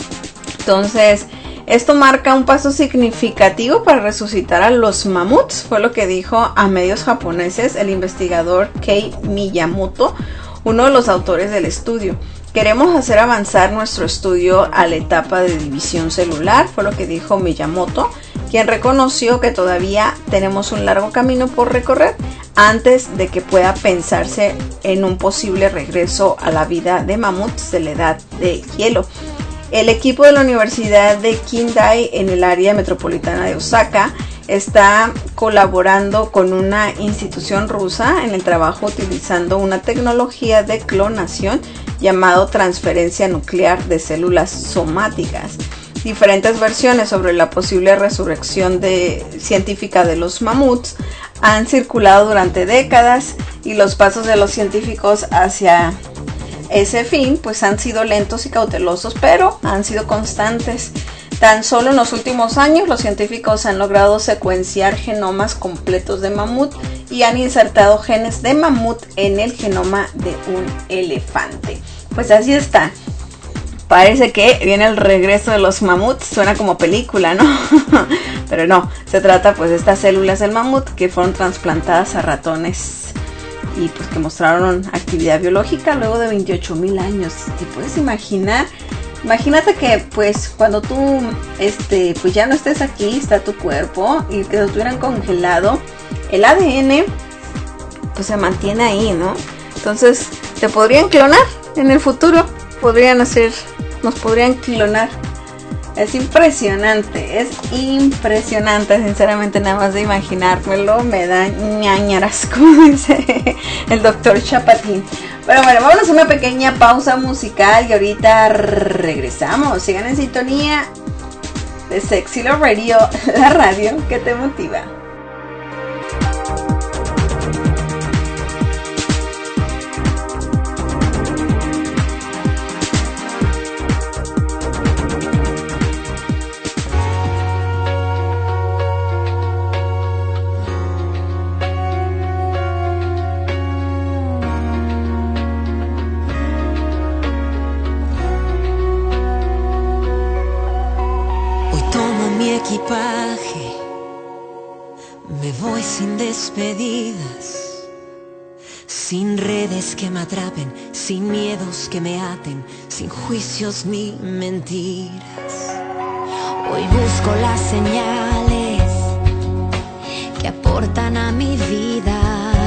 Entonces, esto marca un paso significativo para resucitar a los mamuts, fue lo que dijo a medios japoneses el investigador Kei Miyamoto, uno de los autores del estudio. Queremos hacer avanzar nuestro estudio a la etapa de división celular, fue lo que dijo Miyamoto, quien reconoció que todavía tenemos un largo camino por recorrer antes de que pueda pensarse en un posible regreso a la vida de mamuts de la edad de hielo. El equipo de la Universidad de Kindai en el área metropolitana de Osaka está colaborando con una institución rusa en el trabajo utilizando una tecnología de clonación llamado transferencia nuclear de células somáticas. Diferentes versiones sobre la posible resurrección científica de los mamuts han circulado durante décadas y los pasos de los científicos hacia ese fin pues han sido lentos y cautelosos, pero han sido constantes. Tan solo en los últimos años los científicos han logrado secuenciar genomas completos de mamut y han insertado genes de mamut en el genoma de un elefante. Pues así está. Parece que viene el regreso de los mamuts, suena como película, ¿no? Pero no, se trata pues de estas células del mamut que fueron trasplantadas a ratones y pues que mostraron actividad biológica luego de 28,000 años. ¿Te puedes imaginar? Imagínate que pues cuando tú pues ya no estés aquí, está tu cuerpo y que lo tuvieran congelado, el ADN pues se mantiene ahí, ¿no? Entonces, ¿te podrían clonar en el futuro? Nos podrían clonar. Es impresionante, sinceramente, nada más de imaginármelo me da ñañaras, como dice el doctor Chapatín. Pero bueno, vámonos a una pequeña pausa musical y ahorita regresamos. Sigan en sintonía de Sexy Love Radio, la radio que te motiva. Equipaje, me voy sin despedidas, sin redes que me atrapen, sin miedos que me aten, sin juicios ni mentiras. Hoy busco las señales que aportan a mi vida.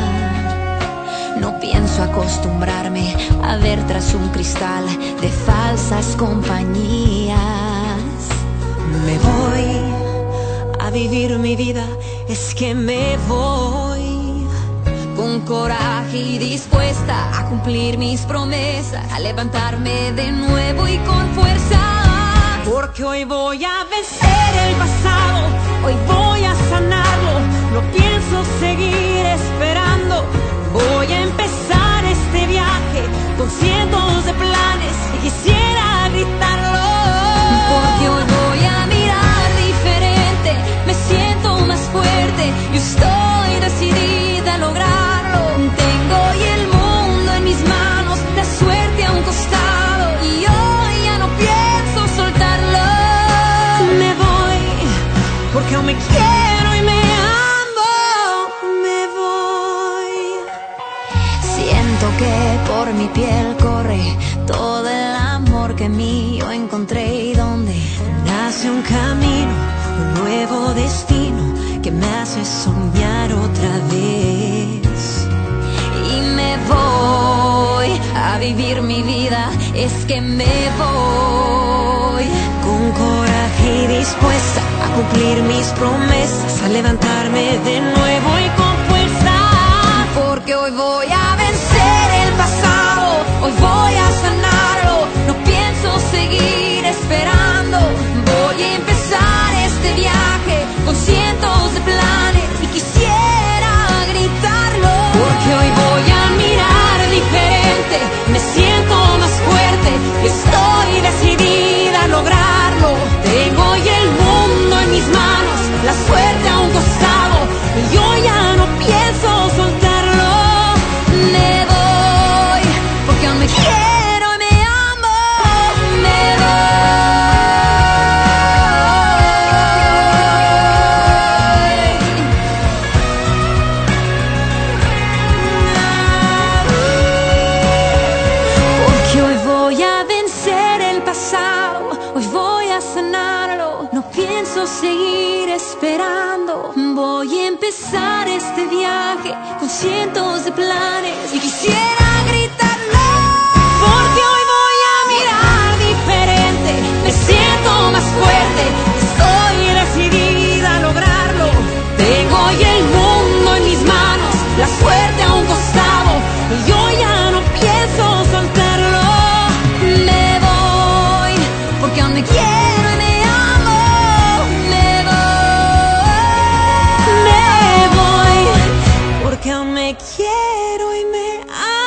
No pienso acostumbrarme a ver tras un cristal de falsas compañías. Me voy a vivir mi vida, es que me voy con coraje y dispuesta a cumplir mis promesas, a levantarme de nuevo y con fuerza. Porque hoy voy a vencer el pasado, hoy voy a sanarlo, no pienso seguir esperando. Voy a empezar este viaje con cientos de planes y quisiera gritarlo. Porque hoy voy a mirar diferente, me siento más fuerte y estoy decidida a lograrlo. Tengo hoy el mundo en mis manos, la suerte a un costado y hoy ya no pienso soltarlo. Me voy porque aún me quiero y me amo. Me voy. Siento que por mi piel corre todo el amor que mío encontré y donde nace un camino, un nuevo destino que me hace soñar otra vez. Y me voy a vivir mi vida, es que me voy con coraje y dispuesta a cumplir mis promesas, a levantarme de nuevo y con fuerza. Porque hoy voy a vencer el pasado, hoy voy a sanarlo, no pienso seguir esperando. Voy a empezar este viaje con cientos de planes y quisiera gritarlo. Porque hoy voy a mirar diferente, me siento más fuerte y estoy decidida a lograrlo. Tengo hoy el mundo en mis manos, la suerte a un costado y yo ya no pienso soltarlo. Me voy porque aún me quiero y me amo. Me voy. Porque hoy voy a vencer el pasado, hoy voy a sanarlo, no pienso seguir esperando. Voy a empezar este viaje con cientos de planes y quisiera gritarlo. Porque hoy voy a mirar diferente, me siento más fuerte, estoy decidida a lograrlo. Tengo hoy el mundo en mis manos, la suerte a un costado y yo ya no pienso soltarlo. me voy porque aún me quiero y me amo. Me voy porque aún me quiero y me amo.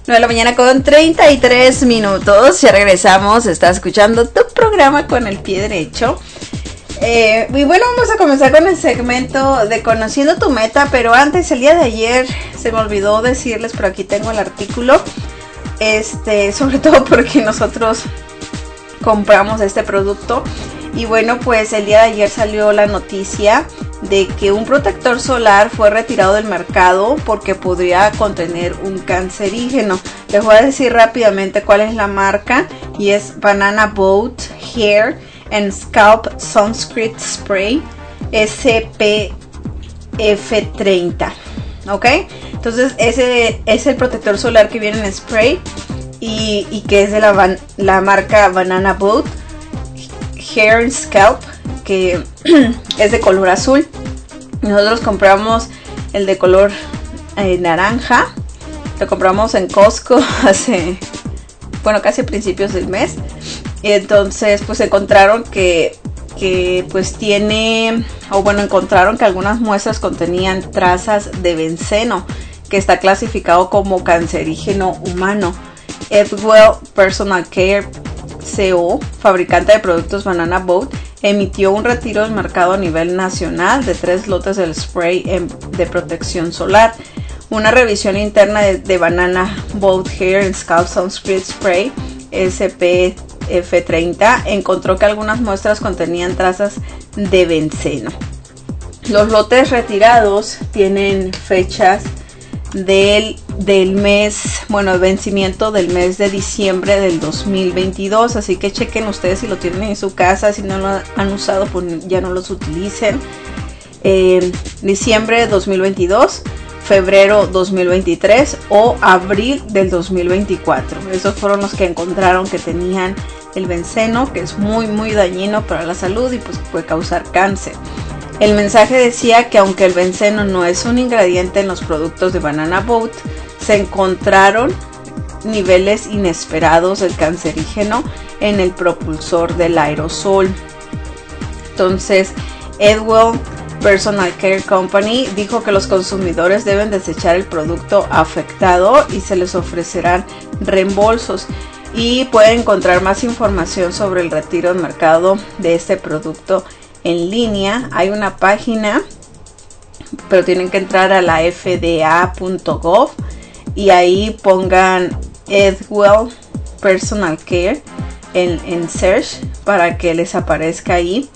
9 de la mañana con 33 minutos. Ya regresamos. Estás escuchando tu programa Con el Pie Derecho. Y bueno, vamos a comenzar con el segmento de Conociendo tu Meta. Pero antes, el día de ayer se me olvidó decirles, pero aquí tengo el artículo. Sobre todo porque nosotros compramos este producto. Y bueno, pues el día de ayer salió la noticia de que un protector solar fue retirado del mercado porque podría contener un cancerígeno. Les voy a decir rápidamente cuál es la marca, y es Banana Boat Hair and Scalp Sunscreen Spray SPF30. ¿Ok? Entonces ese es el protector solar que viene en spray y que es de la marca Banana Boat Hair and Scalp, que es de color azul. Nosotros compramos el de color naranja. Lo compramos en Costco casi a principios del mes. Y entonces pues encontraron que encontraron que algunas muestras contenían trazas de benceno, que está clasificado como cancerígeno humano. Edwell Personal Care CO, fabricante de productos Banana Boat, emitió un retiro del mercado a nivel nacional de 3 lotes del spray de protección solar. Una revisión interna de Banana Boat Hair and Scalp Sunscreen Spray SPF30 encontró que algunas muestras contenían trazas de benceno. Los lotes retirados tienen fechas del vencimiento del mes de diciembre del 2022, así que chequen ustedes si lo tienen en su casa. Si no lo han usado, pues ya no los utilicen. Diciembre de 2022, febrero 2023 o abril del 2024. Esos fueron los que encontraron que tenían el benceno, que es muy muy dañino para la salud y pues puede causar cáncer. El mensaje decía que aunque el benceno no es un ingrediente en los productos de Banana Boat, se encontraron niveles inesperados del cancerígeno en el propulsor del aerosol. Entonces, Edwell Personal Care Company dijo que los consumidores deben desechar el producto afectado y se les ofrecerán reembolsos. Y pueden encontrar más información sobre el retiro del mercado de este producto en línea. Hay una página, pero tienen que entrar a la fda.gov y ahí pongan Edwell Personal Care en search para que les aparezca ahí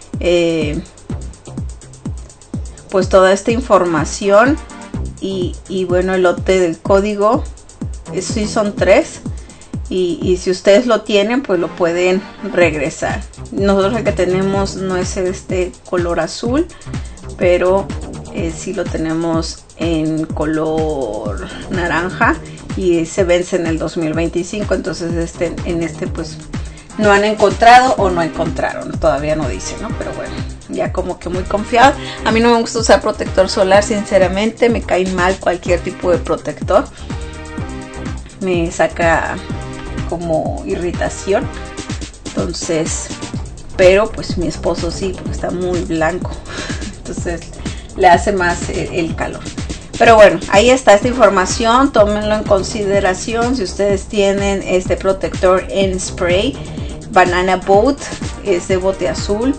pues toda esta información. Y bueno, el lote del código sí son 3. Y si ustedes lo tienen, pues lo pueden regresar. Nosotros el que tenemos no es este color azul, pero sí lo tenemos en color naranja y se vence en el 2025. Entonces en este pues no han encontrado o no encontraron, todavía no dice, ¿no? Pero bueno, ya como que muy confiado. A mí no me gusta usar protector solar, sinceramente. Me cae mal cualquier tipo de protector, me saca como irritación. Entonces, pero pues mi esposo sí, porque está muy blanco, entonces le hace más el calor. Pero bueno, ahí está esta información, tómenlo en consideración. Si ustedes tienen este protector en spray Banana Boat, es de bote azul,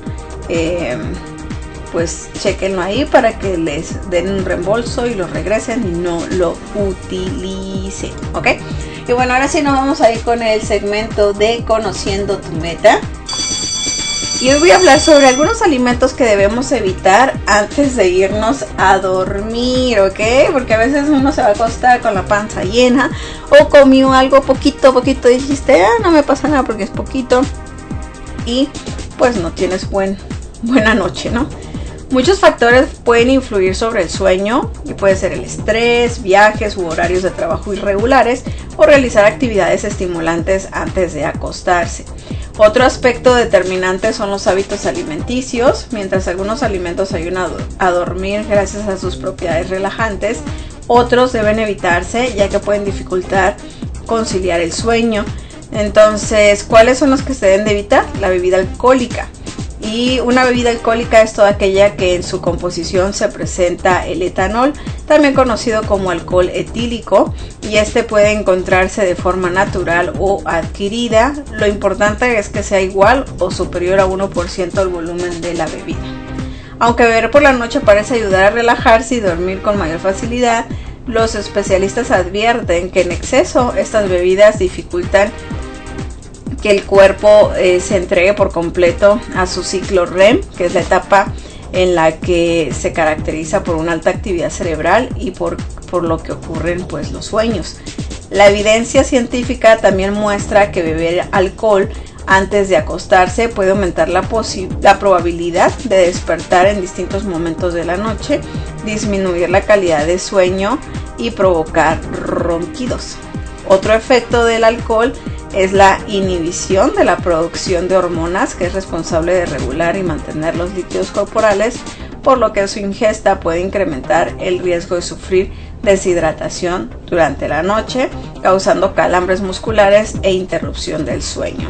pues chequenlo ahí para que les den un reembolso y lo regresen y no lo utilicen, ¿ok? Y bueno, ahora sí nos vamos a ir con el segmento de Conociendo tu Meta. Y hoy voy a hablar sobre algunos alimentos que debemos evitar antes de irnos a dormir, ¿ok? Porque a veces uno se va a acostar con la panza llena o comió algo poquito, dijiste, no me pasa nada porque es poquito, y pues no tienes buena noche, ¿no? Muchos factores pueden influir sobre el sueño, y puede ser el estrés, viajes u horarios de trabajo irregulares o realizar actividades estimulantes antes de acostarse. Otro aspecto determinante son los hábitos alimenticios. Mientras algunos alimentos ayudan a dormir gracias a sus propiedades relajantes, otros deben evitarse ya que pueden dificultar conciliar el sueño. Entonces, ¿cuáles son los que se deben de evitar? La bebida alcohólica. Y una bebida alcohólica es toda aquella que en su composición se presenta el etanol, también conocido como alcohol etílico, y este puede encontrarse de forma natural o adquirida. Lo importante es que sea igual o superior a 1% al volumen de la bebida. Aunque beber por la noche parece ayudar a relajarse y dormir con mayor facilidad, los especialistas advierten que en exceso estas bebidas dificultan que el cuerpo se entregue por completo a su ciclo REM, que es la etapa en la que se caracteriza por una alta actividad cerebral y por lo que ocurren pues los sueños. La evidencia científica también muestra que beber alcohol antes de acostarse puede aumentar la probabilidad de despertar en distintos momentos de la noche, disminuir la calidad de sueño y provocar ronquidos. Otro efecto del alcohol es la inhibición de la producción de hormonas, que es responsable de regular y mantener los líquidos corporales, por lo que su ingesta puede incrementar el riesgo de sufrir deshidratación durante la noche, causando calambres musculares e interrupción del sueño.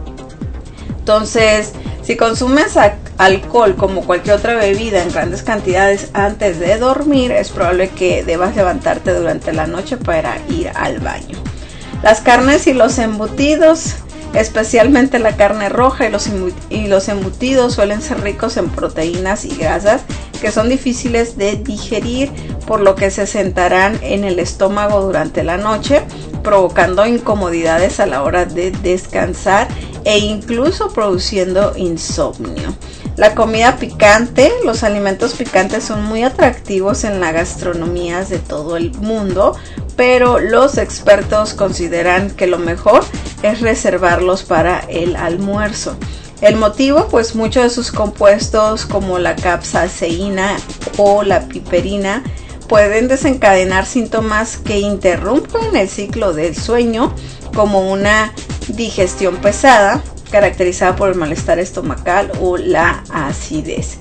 Entonces, si consumes alcohol como cualquier otra bebida en grandes cantidades antes de dormir, es probable que debas levantarte durante la noche para ir al baño. Las carnes y los embutidos, especialmente la carne roja y los embutidos, suelen ser ricos en proteínas y grasas que son difíciles de digerir, por lo que se sentarán en el estómago durante la noche, provocando incomodidades a la hora de descansar e incluso produciendo insomnio. La comida picante, los alimentos picantes son muy atractivos en las gastronomías de todo el mundo, pero los expertos consideran que lo mejor es reservarlos para el almuerzo. El motivo, pues muchos de sus compuestos como la capsaicina o la piperina pueden desencadenar síntomas que interrumpen el ciclo del sueño, como una digestión pesada caracterizada por el malestar estomacal o la acidez.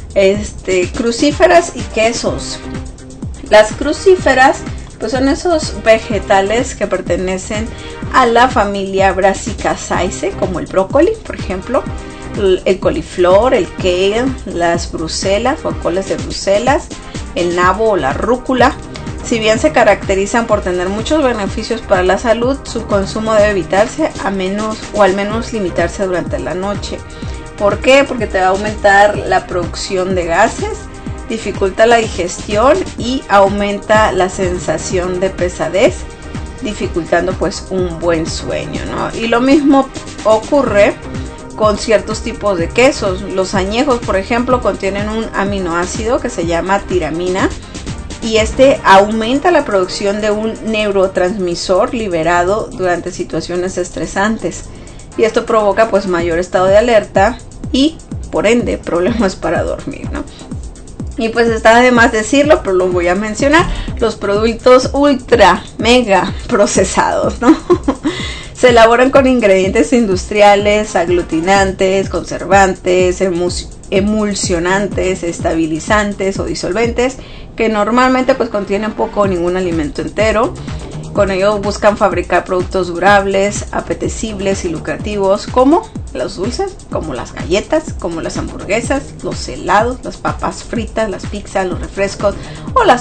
Crucíferas y quesos. Las crucíferas pues son esos vegetales que pertenecen a la familia Brassicaceae, como el brócoli, por ejemplo, el coliflor, el kale, las bruselas o coles de Bruselas, el nabo o la rúcula. Si bien se caracterizan por tener muchos beneficios para la salud, su consumo debe evitarse al menos limitarse durante la noche. ¿Por qué? Porque te va a aumentar la producción de gases, dificulta la digestión y aumenta la sensación de pesadez, dificultando pues un buen sueño, ¿no? Y lo mismo ocurre con ciertos tipos de quesos. Los añejos, por ejemplo, contienen un aminoácido que se llama tiramina, y este aumenta la producción de un neurotransmisor liberado durante situaciones estresantes, y esto provoca pues mayor estado de alerta y por ende problemas para dormir, ¿no? Y pues está de más decirlo, pero lo voy a mencionar: los productos ultra mega procesados, ¿no? Se elaboran con ingredientes industriales, aglutinantes, conservantes, emulsionantes, estabilizantes o disolventes, que normalmente pues contienen poco o ningún alimento entero. Con ello buscan fabricar productos durables, apetecibles y lucrativos, como los dulces, como las galletas, como las hamburguesas, los helados, las papas fritas, las pizzas, los refrescos o las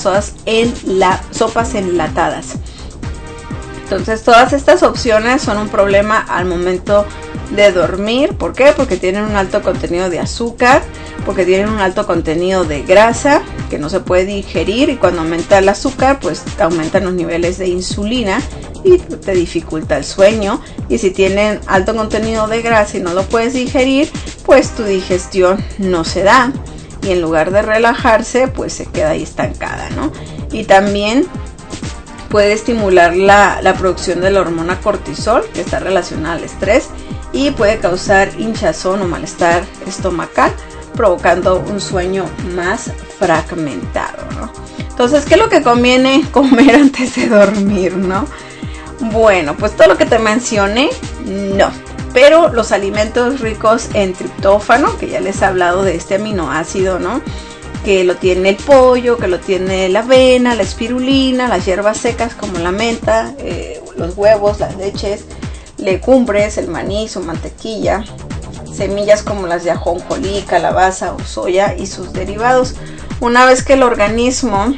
sopas enlatadas. Entonces todas estas opciones son un problema al momento de dormir. ¿Por qué? Porque tienen un alto contenido de azúcar, porque tienen un alto contenido de grasa que no se puede digerir, y cuando aumenta el azúcar pues aumentan los niveles de insulina y te dificulta el sueño. Y si tienen alto contenido de grasa y no lo puedes digerir, pues tu digestión no se da, y en lugar de relajarse pues se queda ahí estancada, ¿no? Y también puede estimular la producción de la hormona cortisol, que está relacionada al estrés, y puede causar hinchazón o malestar estomacal, provocando un sueño más fragmentado, ¿no? Entonces, ¿qué es lo que conviene comer antes de dormir, no? Bueno, pues todo lo que te mencioné, no. Pero los alimentos ricos en triptófano, que ya les he hablado de este aminoácido, ¿no? Que lo tiene el pollo, que lo tiene la avena, la espirulina, las hierbas secas como la menta, los huevos, las leches, legumbres, el maní, su mantequilla, semillas como las de ajonjolí, calabaza o soya y sus derivados. Una vez que en el organismo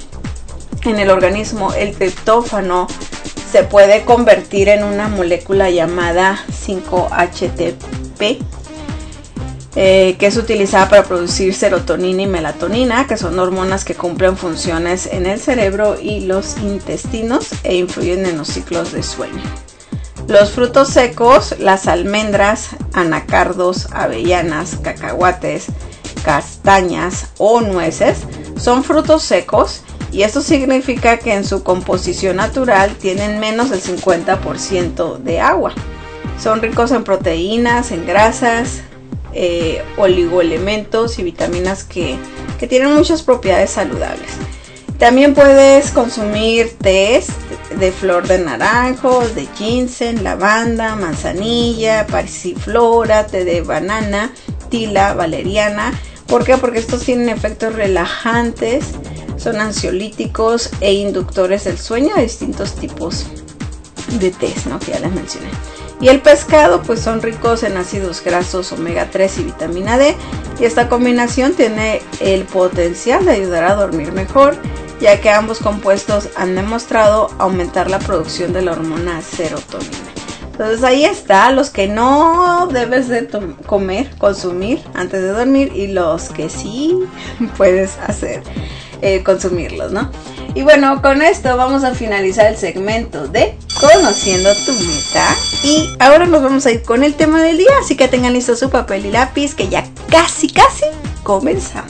el triptófano se puede convertir en una molécula llamada 5-HTP, que es utilizada para producir serotonina y melatonina, que son hormonas que cumplen funciones en el cerebro y los intestinos e influyen en los ciclos de sueño. Los frutos secos, las almendras, anacardos, avellanas, cacahuates, castañas o nueces son frutos secos, y esto significa que en su composición natural tienen menos del 50% de agua. Son ricos en proteínas, en grasas, oligoelementos y vitaminas que tienen muchas propiedades saludables. También puedes consumir tés de flor de naranjo, de ginseng, lavanda, manzanilla, pasiflora, té de banana, tila, valeriana. ¿Por qué? Porque estos tienen efectos relajantes, son ansiolíticos e inductores del sueño de distintos tipos de tés, ¿no? Que ya les mencioné. Y el pescado, pues son ricos en ácidos grasos omega 3 y vitamina D, y esta combinación tiene el potencial de ayudar a dormir mejor, ya que ambos compuestos han demostrado aumentar la producción de la hormona serotonina. Entonces ahí está, los que no debes de consumir antes de dormir, y los que sí puedes hacer consumirlos, ¿no? Y bueno, con esto vamos a finalizar el segmento de Conociendo tu Meta, y ahora nos vamos a ir con el tema del día, así que tengan listo su papel y lápiz, que ya casi comenzamos.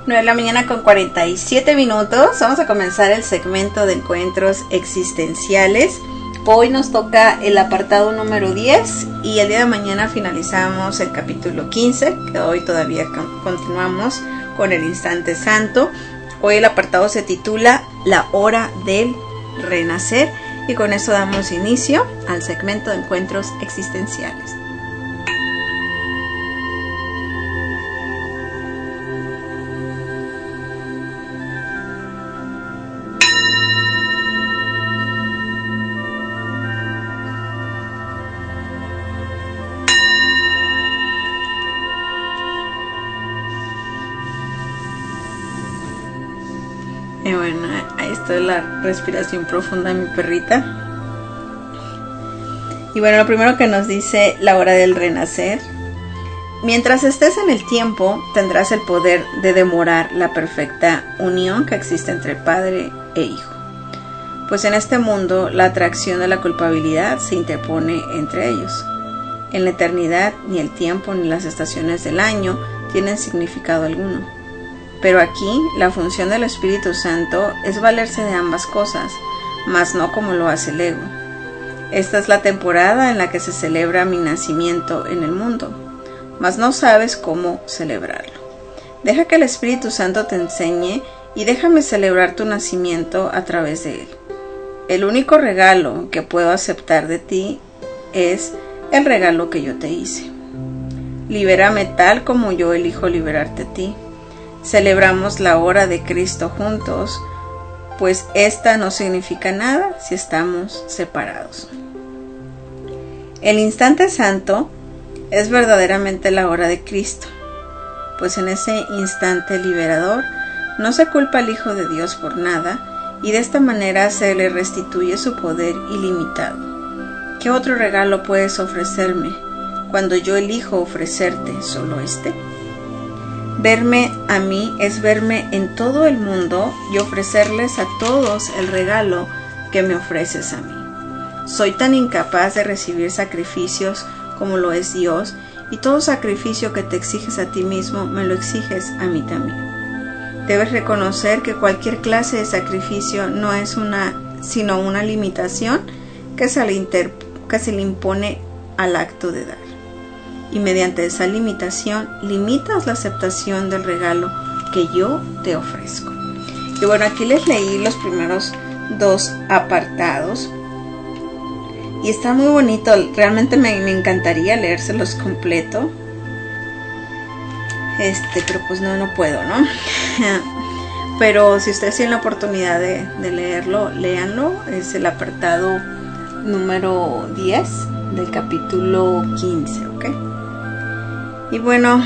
9 de la mañana con 47 minutos. Vamos a comenzar el segmento de encuentros existenciales. Hoy nos toca el apartado número 10 y el día de mañana finalizamos el capítulo 15, que hoy todavía continuamos con el instante santo. Hoy el apartado se titula La hora del renacer y con esto damos inicio al segmento de encuentros existenciales. Y bueno, ahí está la respiración profunda de mi perrita. Y bueno, lo primero que nos dice la hora del renacer. Mientras estés en el tiempo, tendrás el poder de demorar la perfecta unión que existe entre padre e hijo. Pues en este mundo, la atracción de la culpabilidad se interpone entre ellos. En la eternidad, ni el tiempo ni las estaciones del año tienen significado alguno. Pero aquí la función del Espíritu Santo es valerse de ambas cosas, mas no como lo hace el ego. Esta es la temporada en la que se celebra mi nacimiento en el mundo, mas no sabes cómo celebrarlo. Deja que el Espíritu Santo te enseñe y déjame celebrar tu nacimiento a través de él. El único regalo que puedo aceptar de ti es el regalo que yo te hice. Libérame tal como yo elijo liberarte a ti. Celebramos la hora de Cristo juntos, pues esta no significa nada si estamos separados. El instante santo es verdaderamente la hora de Cristo, pues en ese instante liberador no se culpa al Hijo de Dios por nada y de esta manera se le restituye su poder ilimitado. ¿Qué otro regalo puedes ofrecerme cuando yo elijo ofrecerte solo este? Verme a mí es verme en todo el mundo y ofrecerles a todos el regalo que me ofreces a mí. Soy tan incapaz de recibir sacrificios como lo es Dios, y todo sacrificio que te exiges a ti mismo me lo exiges a mí también. Debes reconocer que cualquier clase de sacrificio no es sino una limitación que se le impone al acto de dar. Y mediante esa limitación limitas la aceptación del regalo que yo te ofrezco. Y bueno, aquí les leí los primeros dos apartados y está muy bonito, realmente me encantaría leérselos completo, pero pues no puedo, ¿no? Pero si ustedes tienen la oportunidad de leerlo, léanlo. Es el apartado número 10 del capítulo 15, ¿ok? Y bueno,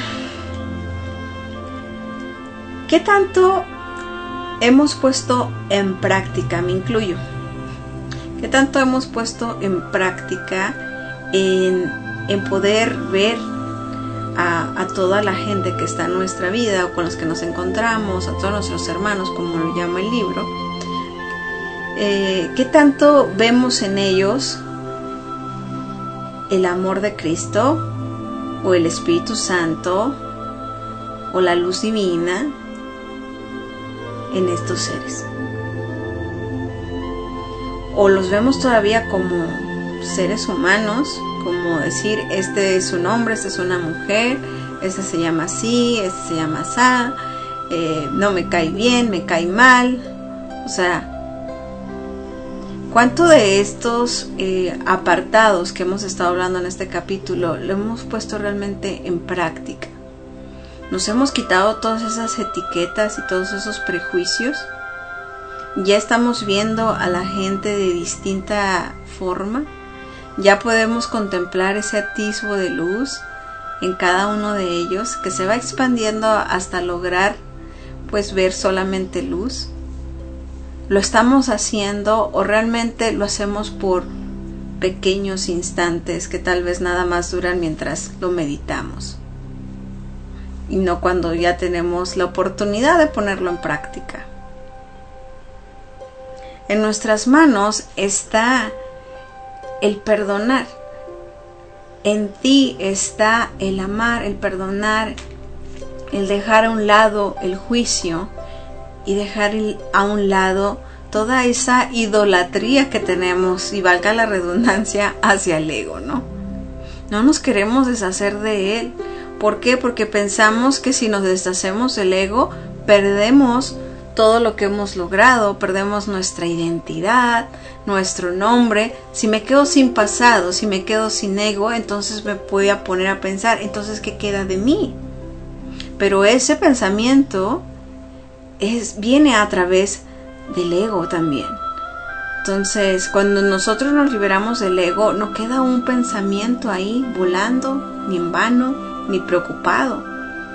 ¿qué tanto hemos puesto en práctica? Me incluyo. ¿Qué tanto hemos puesto en práctica en poder ver a toda la gente que está en nuestra vida o con los que nos encontramos, a todos nuestros hermanos, como lo llama el libro? ¿Qué tanto vemos en ellos el amor de Cristo? O el Espíritu Santo, o la luz divina en estos seres. O los vemos todavía como seres humanos, como decir, este es un hombre, esta es una mujer, este se llama así, este se llama asá, no me cae bien, me cae mal. O sea, ¿cuánto de estos apartados que hemos estado hablando en este capítulo lo hemos puesto realmente en práctica? ¿Nos hemos quitado todas esas etiquetas y todos esos prejuicios? ¿Ya estamos viendo a la gente de distinta forma? ¿Ya podemos contemplar ese atisbo de luz en cada uno de ellos que se va expandiendo hasta lograr pues ver solamente luz? ¿Lo estamos haciendo o realmente lo hacemos por pequeños instantes que tal vez nada más duran mientras lo meditamos? Y no cuando ya tenemos la oportunidad de ponerlo en práctica. En nuestras manos está el perdonar. En ti está el amar, el perdonar, el dejar a un lado el juicio y dejar a un lado toda esa idolatría que tenemos, y valga la redundancia, hacia el ego, ¿no? No nos queremos deshacer de él. ¿Por qué? Porque pensamos que si nos deshacemos del ego, perdemos todo lo que hemos logrado, perdemos nuestra identidad, nuestro nombre. Si me quedo sin pasado, si me quedo sin ego, entonces me voy a poner a pensar, entonces ¿qué queda de mí? Pero ese pensamiento viene a través del ego también. Entonces, cuando nosotros nos liberamos del ego, no queda un pensamiento ahí volando, ni en vano, ni preocupado.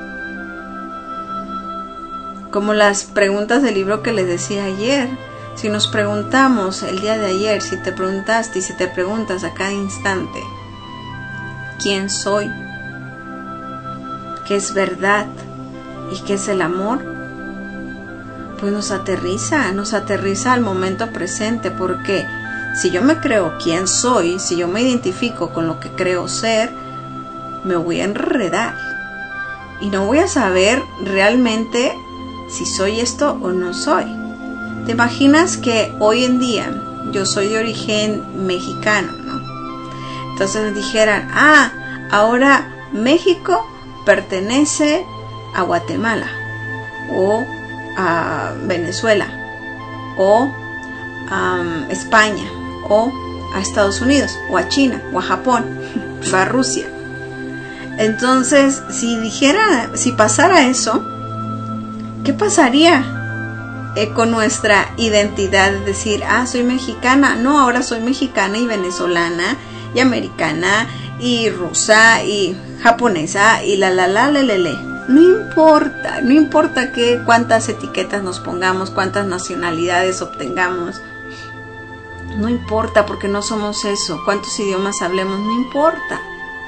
Como las preguntas del libro que les decía ayer. Si nos preguntamos el día de ayer, si te preguntaste y si te preguntas a cada instante, ¿quién soy? ¿Qué es verdad? ¿Y qué es el amor? Pues nos aterriza al momento presente, porque si yo me creo quién soy, si yo me identifico con lo que creo ser, me voy a enredar y no voy a saber realmente si soy esto o no soy. ¿Te imaginas que hoy en día yo soy de origen mexicano, ¿no? Entonces dijeran, ahora México pertenece a Guatemala o a Venezuela o a España o a Estados Unidos o a China o a Japón o a Rusia. Entonces, si pasara eso, ¿qué pasaría con nuestra identidad? Es decir, soy mexicana. No, ahora soy mexicana y venezolana y americana y rusa y japonesa y lele. No importa cuántas etiquetas nos pongamos, cuántas nacionalidades obtengamos. No importa, porque no somos eso. Cuántos idiomas hablemos, no importa.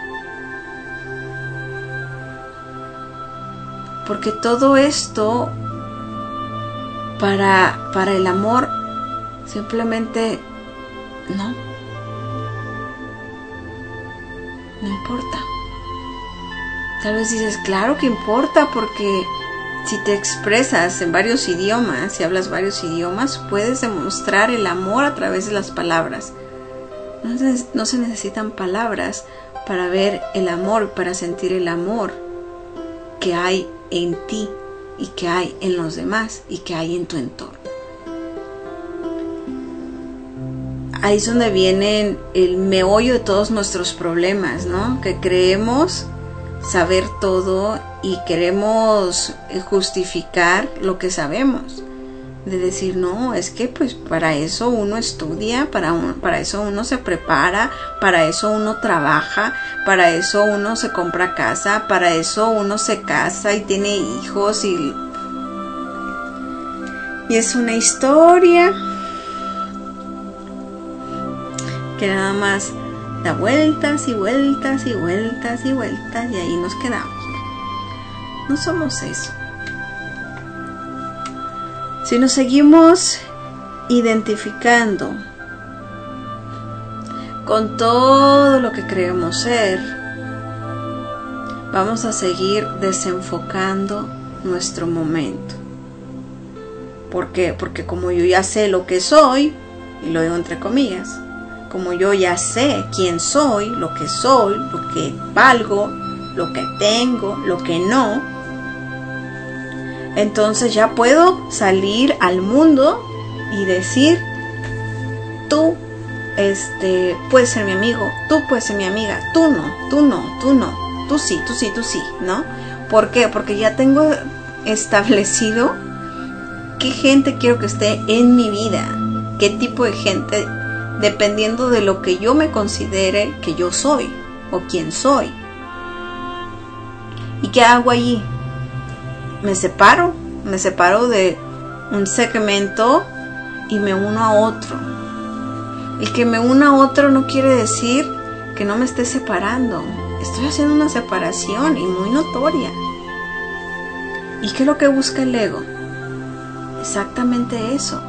Porque todo esto para el amor simplemente no importa. Tal vez dices, claro que importa, porque si te expresas en varios idiomas, si hablas varios idiomas, puedes demostrar el amor a través de las palabras. No se necesitan palabras para ver el amor, para sentir el amor que hay en ti y que hay en los demás y que hay en tu entorno. Ahí es donde viene el meollo de todos nuestros problemas, ¿no? Que creemos saber todo y queremos justificar lo que sabemos. De decir, no, es que pues para eso uno estudia, para eso uno se prepara, para eso uno trabaja, para eso uno se compra casa, para eso uno se casa y tiene hijos y es una historia que nada más da vueltas y vueltas y vueltas y vueltas y ahí nos quedamos. No somos eso. Si nos seguimos identificando con todo lo que creemos ser, vamos a seguir desenfocando nuestro momento. ¿Por qué? Porque como yo ya sé lo que soy, y lo digo entre comillas, como yo ya sé quién soy, lo que valgo, lo que tengo, lo que no, entonces ya puedo salir al mundo y decir, tú puedes ser mi amigo, tú puedes ser mi amiga, tú no, tú sí, ¿no? ¿Por qué? Porque ya tengo establecido qué gente quiero que esté en mi vida, qué tipo de gente, dependiendo de lo que yo me considere que yo soy o quién soy. ¿Y qué hago allí? Me separo de un segmento y me uno a otro. El que me una a otro no quiere decir que no me esté separando. Estoy haciendo una separación y muy notoria. ¿Y qué es lo que busca el ego? Exactamente eso.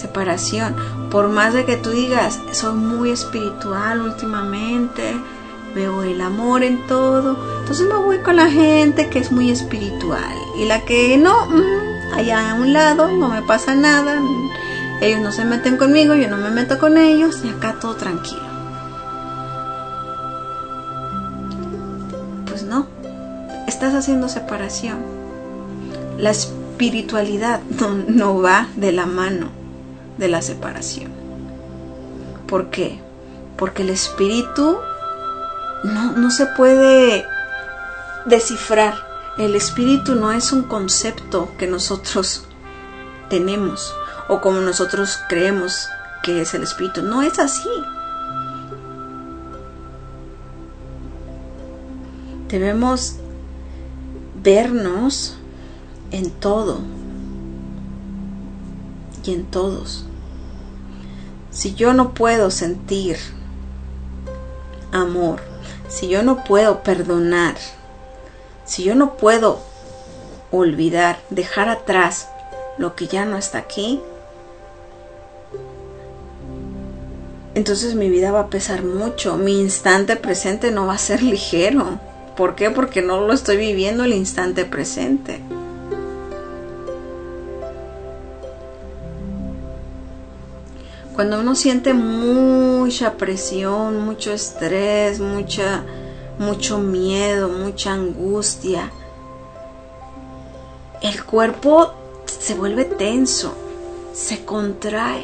Separación. Por más de que tú digas, soy muy espiritual últimamente, veo el amor en todo, entonces me voy con la gente que es muy espiritual, y la que no, allá a un lado, no me pasa nada, ellos no se meten conmigo, yo no me meto con ellos, y acá todo tranquilo. Pues no, estás haciendo separación. La espiritualidad no va de la mano de la separación. ¿Por qué? Porque el espíritu no se puede descifrar. El espíritu no es un concepto que nosotros tenemos o como nosotros creemos que es el espíritu. No es así. Debemos vernos en todo y en todos. Si yo no puedo sentir amor, si yo no puedo perdonar, si yo no puedo olvidar, dejar atrás lo que ya no está aquí, entonces mi vida va a pesar mucho. Mi instante presente no va a ser ligero. ¿Por qué? Porque no lo estoy viviendo el instante presente. Cuando uno siente mucha presión, mucho estrés, mucho miedo, mucha angustia, el cuerpo se vuelve tenso, se contrae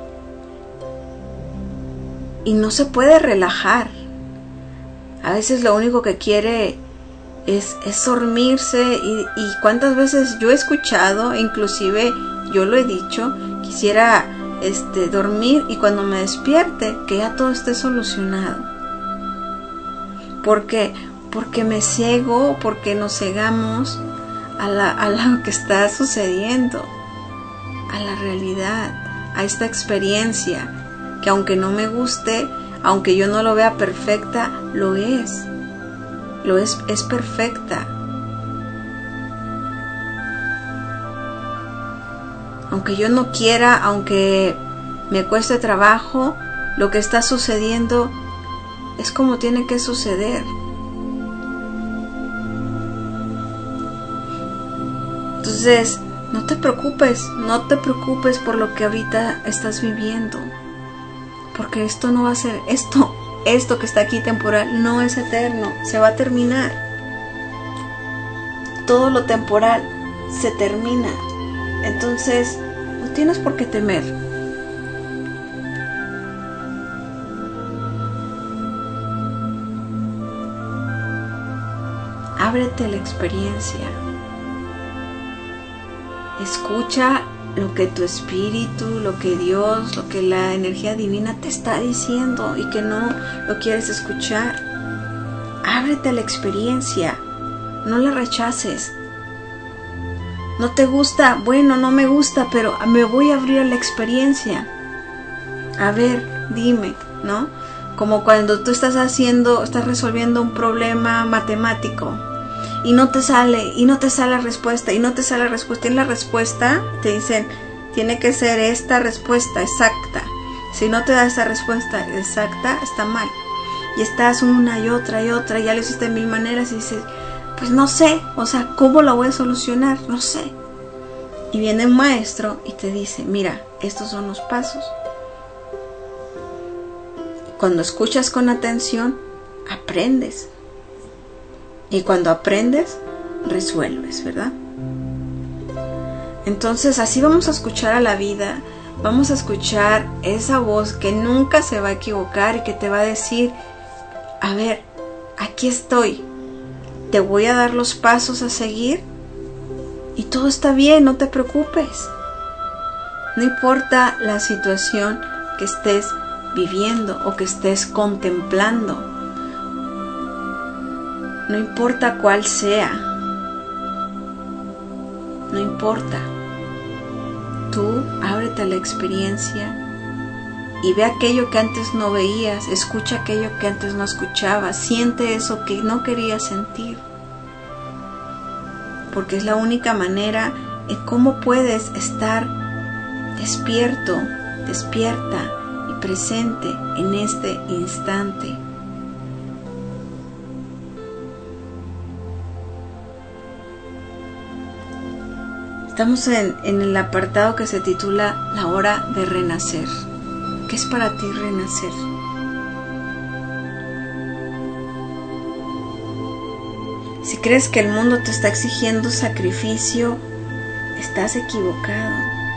y no se puede relajar. A veces lo único que quiere es dormirse, y cuántas veces yo he escuchado, inclusive yo lo he dicho, quisiera dormir y cuando me despierte que ya todo esté solucionado. ¿Por qué? Porque me ciego, porque nos cegamos a lo que está sucediendo, a la realidad, a esta experiencia que aunque no me guste, aunque yo no lo vea perfecta, lo es perfecta. Aunque yo no quiera, aunque me cueste trabajo, lo que está sucediendo es como tiene que suceder. Entonces, no te preocupes por lo que ahorita estás viviendo, porque esto no va a ser, esto que está aquí temporal no es eterno, se va a terminar. Todo lo temporal se termina. Entonces, no tienes por qué temer. Ábrete a la experiencia. Escucha lo que tu espíritu, lo que Dios, lo que la energía divina te está diciendo y que no lo quieres escuchar. Ábrete a la experiencia. No la rechaces. ¿No te gusta? Bueno, no me gusta, pero me voy a abrir a la experiencia. A ver, dime, ¿no? Como cuando tú estás resolviendo un problema matemático y no te sale la respuesta, y en la respuesta te dicen, tiene que ser esta respuesta exacta. Si no te da esta respuesta exacta, está mal. Y estás una y otra, ya lo hiciste de 1000 maneras y dices, pues no sé, ¿cómo lo voy a solucionar? No sé. Y viene un maestro y te dice, mira, estos son los pasos. Cuando escuchas con atención, aprendes. Y cuando aprendes, resuelves, ¿verdad? Entonces, así vamos a escuchar a la vida, vamos a escuchar esa voz que nunca se va a equivocar y que te va a decir, a ver, aquí estoy. Te voy a dar los pasos a seguir y todo está bien, no te preocupes. No importa la situación que estés viviendo o que estés contemplando, no importa cuál sea, no importa. Tú ábrete a la experiencia y ve aquello que antes no veías, escucha aquello que antes no escuchabas, siente eso que no querías sentir. Porque es la única manera en cómo puedes estar despierto, despierta y presente en este instante. Estamos en el apartado que se titula La hora de renacer. ¿Qué es para ti renacer? Si crees que el mundo te está exigiendo sacrificio, estás equivocado.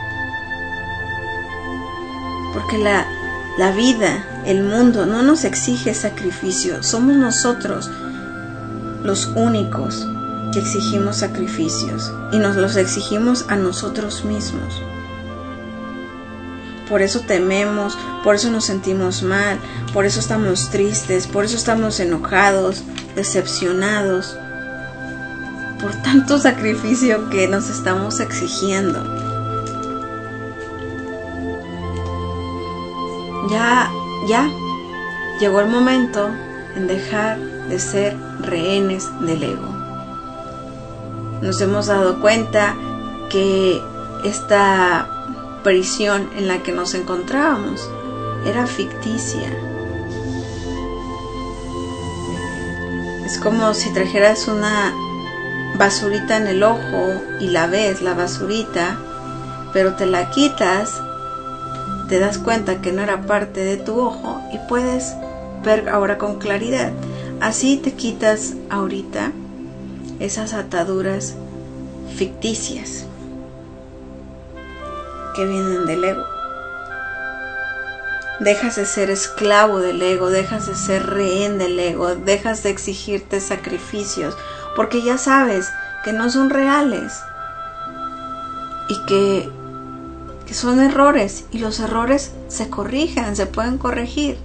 Porque la vida, el mundo, no nos exige sacrificio. Somos nosotros los únicos que exigimos sacrificios y nos los exigimos a nosotros mismos. Por eso tememos, por eso nos sentimos mal, por eso estamos tristes, por eso estamos enojados, decepcionados, por tanto sacrificio que nos estamos exigiendo. Ya llegó el momento en dejar de ser rehenes del ego. Nos hemos dado cuenta que esta prisión en la que nos encontrábamos era ficticia. Es como si trajeras una basurita en el ojo y la ves, la basurita, pero te la quitas, te das cuenta que no era parte de tu ojo y puedes ver ahora con claridad. Así te quitas ahorita esas ataduras ficticias que vienen del ego. Dejas de ser esclavo del ego, dejas de ser rehén del ego, dejas de exigirte sacrificios, porque ya sabes que no son reales y que son errores, y los errores se corrigen, se pueden corregir.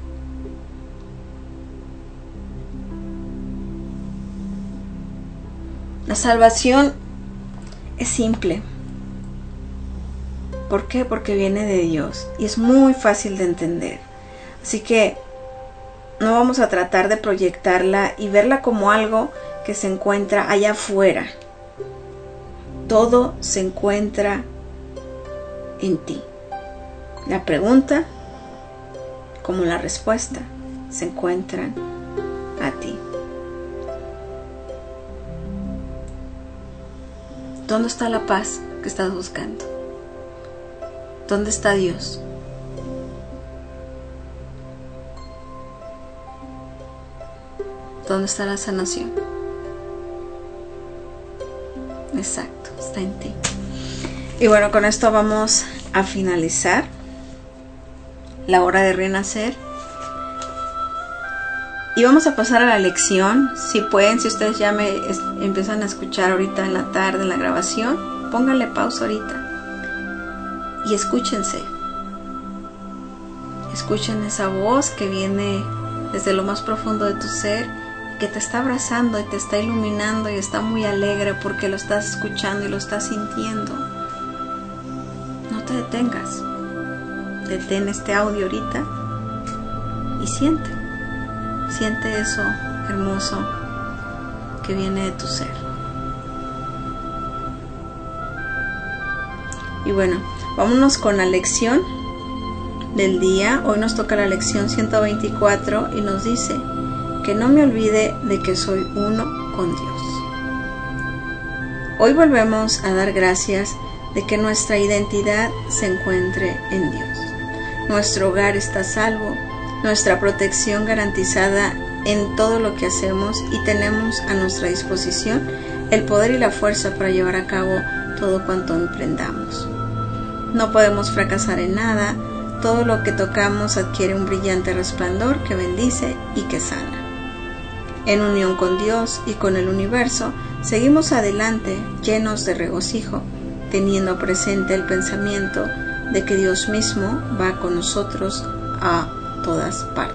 La salvación es simple. ¿Por qué? Porque viene de Dios y es muy fácil de entender. Así que no vamos a tratar de proyectarla y verla como algo que se encuentra allá afuera. Todo se encuentra en ti. La pregunta, como la respuesta, se encuentran a ti. ¿Dónde está la paz que estás buscando? ¿Dónde está Dios? ¿Dónde está la sanación? Exacto, está en ti. Y bueno, con esto vamos a finalizar la hora de renacer. Y vamos a pasar a la lección. Si pueden, si ustedes ya me empiezan a escuchar ahorita en la tarde, en la grabación, pónganle pausa ahorita. Y escúchense. Escuchen esa voz que viene desde lo más profundo de tu ser, que te está abrazando y te está iluminando y está muy alegre porque lo estás escuchando y lo estás sintiendo. No te detengas. Detén este audio ahorita y siente. Siente eso hermoso que viene de tu ser. Y bueno, vámonos con la lección del día. Hoy nos toca la lección 124 y nos dice que no me olvide de que soy uno con Dios. Hoy volvemos a dar gracias de que nuestra identidad se encuentre en Dios. Nuestro hogar está a salvo, nuestra protección garantizada en todo lo que hacemos y tenemos a nuestra disposición el poder y la fuerza para llevar a cabo todo cuanto emprendamos. No podemos fracasar en nada, todo lo que tocamos adquiere un brillante resplandor que bendice y que sana. En unión con Dios y con el universo, seguimos adelante llenos de regocijo, teniendo presente el pensamiento de que Dios mismo va con nosotros a todas partes.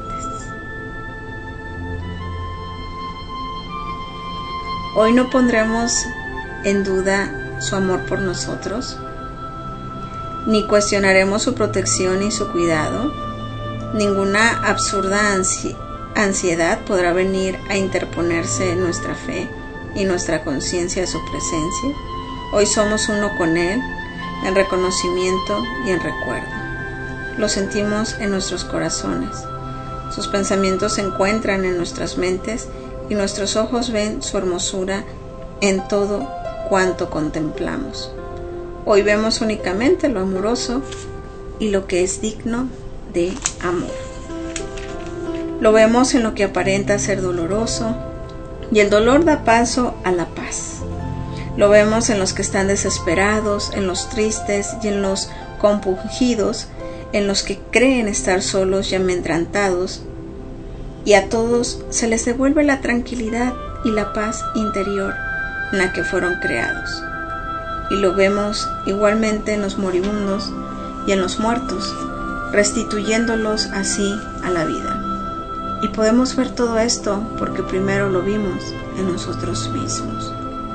Hoy no pondremos en duda su amor por nosotros, ni cuestionaremos su protección y su cuidado. Ninguna absurda ansiedad podrá venir a interponerse en nuestra fe y nuestra conciencia de su presencia. Hoy somos uno con Él, en reconocimiento y en recuerdo. Lo sentimos en nuestros corazones. Sus pensamientos se encuentran en nuestras mentes y nuestros ojos ven su hermosura en todo cuanto contemplamos. Hoy vemos únicamente lo amoroso y lo que es digno de amor. Lo vemos en lo que aparenta ser doloroso, y el dolor da paso a la paz. Lo vemos en los que están desesperados, en los tristes y en los compungidos, en los que creen estar solos y amedrentados, y a todos se les devuelve la tranquilidad y la paz interior en la que fueron creados. Y lo vemos igualmente en los moribundos y en los muertos, restituyéndolos así a la vida. Y podemos ver todo esto porque primero lo vimos en nosotros mismos.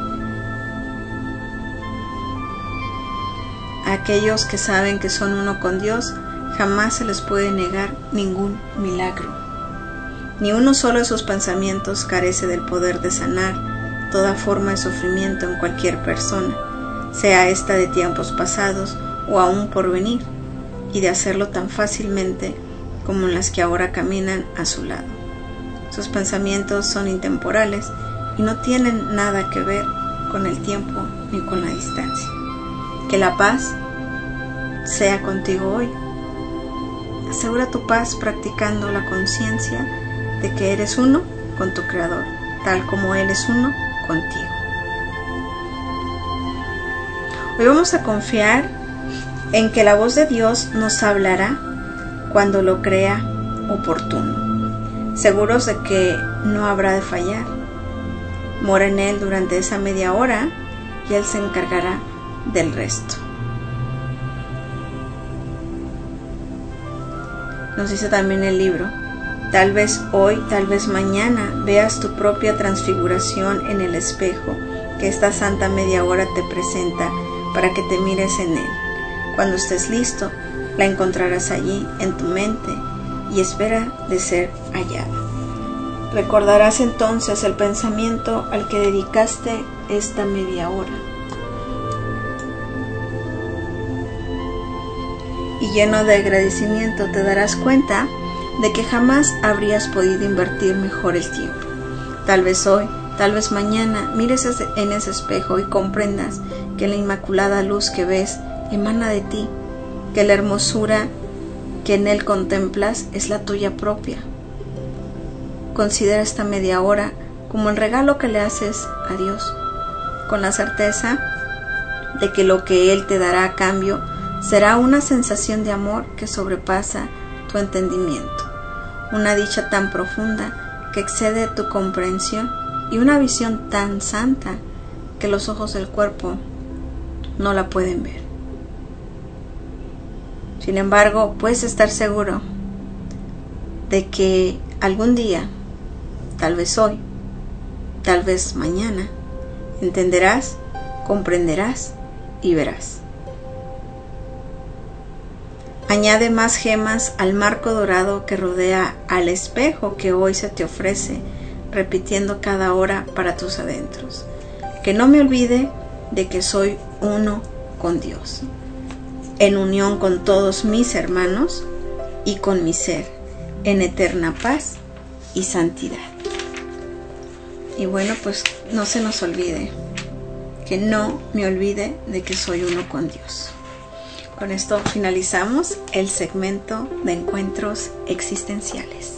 A aquellos que saben que son uno con Dios, jamás se les puede negar ningún milagro. Ni uno solo de sus pensamientos carece del poder de sanar toda forma de sufrimiento en cualquier persona, sea esta de tiempos pasados o aún por venir, y de hacerlo tan fácilmente como en las que ahora caminan a su lado. Sus pensamientos son intemporales y no tienen nada que ver con el tiempo ni con la distancia. Que la paz sea contigo hoy. Asegura tu paz practicando la conciencia de que eres uno con tu Creador, tal como Él es uno contigo. Hoy vamos a confiar en que la voz de Dios nos hablará cuando lo crea oportuno, seguros de que no habrá de fallar. Mora en Él durante esa media hora y Él se encargará del resto. Nos dice también el libro: tal vez hoy, tal vez mañana veas tu propia transfiguración en el espejo que esta santa media hora te presenta para que te mires en él. Cuando estés listo, la encontrarás allí en tu mente y espera de ser hallada. Recordarás entonces el pensamiento al que dedicaste esta media hora. Y lleno de agradecimiento te darás cuenta de que jamás habrías podido invertir mejor el tiempo. Tal vez hoy, tal vez mañana, mires en ese espejo y comprendas que la inmaculada luz que ves emana de ti, que la hermosura que en él contemplas es la tuya propia. Considera esta media hora como el regalo que le haces a Dios, con la certeza de que lo que Él te dará a cambio será una sensación de amor que sobrepasa tu entendimiento, una dicha tan profunda que excede tu comprensión y una visión tan santa que los ojos del cuerpo no la pueden ver. Sin embargo, puedes estar seguro de que algún día, tal vez hoy, tal vez mañana, entenderás, comprenderás y verás. Añade más gemas al marco dorado que rodea al espejo que hoy se te ofrece, repitiendo cada hora para tus adentros: que no me olvide de que soy uno con Dios, en unión con todos mis hermanos y con mi ser, en eterna paz y santidad. Y bueno, pues no se nos olvide, que no me olvide de que soy uno con Dios. Con esto finalizamos el segmento de encuentros existenciales.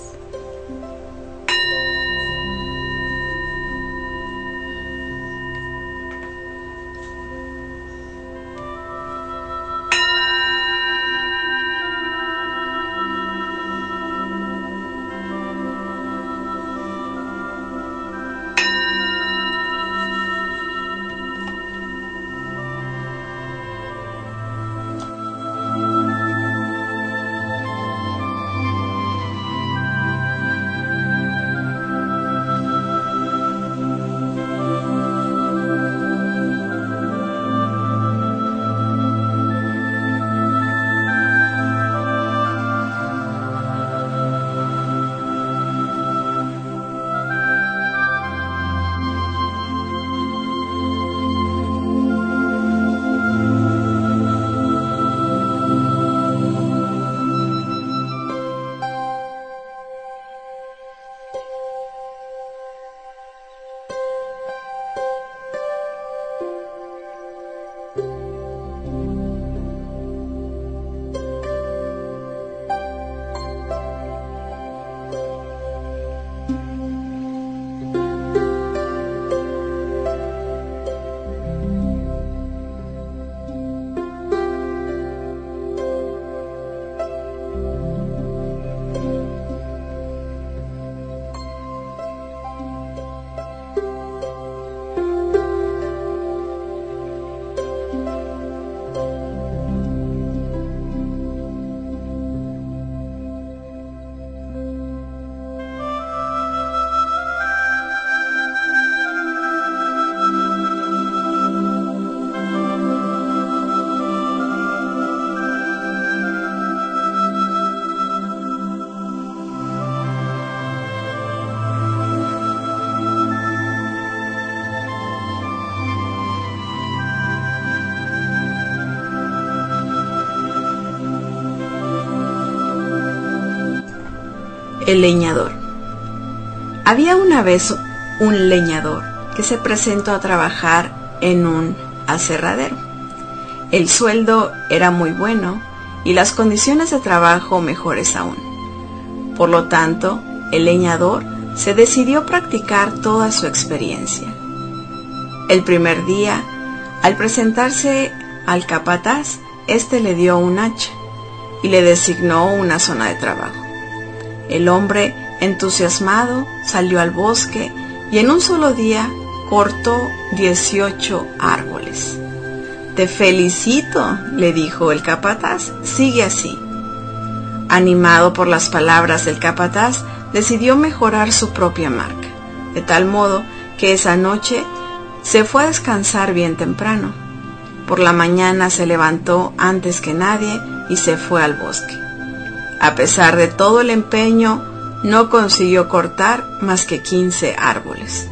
El leñador. Había una vez un leñador que se presentó a trabajar en un aserradero. El sueldo era muy bueno y las condiciones de trabajo mejores aún. Por lo tanto, el leñador se decidió practicar toda su experiencia. El primer día, al presentarse al capataz, éste le dio un hacha y le designó una zona de trabajo. El hombre, entusiasmado, salió al bosque y en un solo día cortó 18 árboles. «Te felicito», le dijo el capataz, «sigue así». Animado por las palabras del capataz, decidió mejorar su propia marca, de tal modo que esa noche se fue a descansar bien temprano. Por la mañana se levantó antes que nadie y se fue al bosque. A pesar de todo el empeño, no consiguió cortar más que 15 árboles.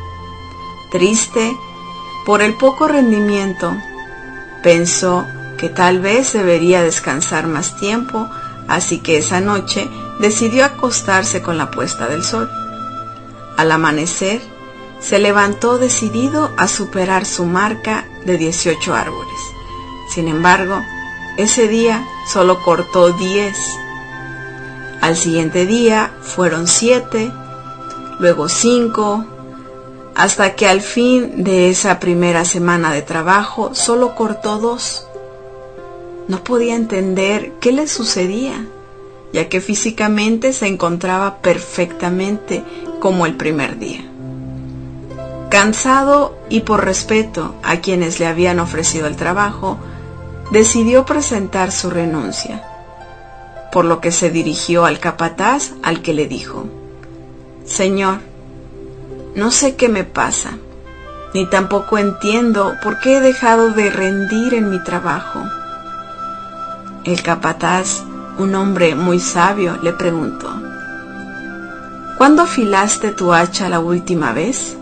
Triste por el poco rendimiento, pensó que tal vez debería descansar más tiempo, así que esa noche decidió acostarse con la puesta del sol. Al amanecer, se levantó decidido a superar su marca de 18 árboles. Sin embargo, ese día solo cortó 10. Al siguiente día fueron 7, luego 5, hasta que al fin de esa primera semana de trabajo solo cortó 2. No podía entender qué le sucedía, ya que físicamente se encontraba perfectamente como el primer día. Cansado y por respeto a quienes le habían ofrecido el trabajo, decidió presentar su renuncia, por lo que se dirigió al capataz, al que le dijo: «Señor, no sé qué me pasa, ni tampoco entiendo por qué he dejado de rendir en mi trabajo». El capataz, un hombre muy sabio, le preguntó: «¿Cuándo afilaste tu hacha la última vez?».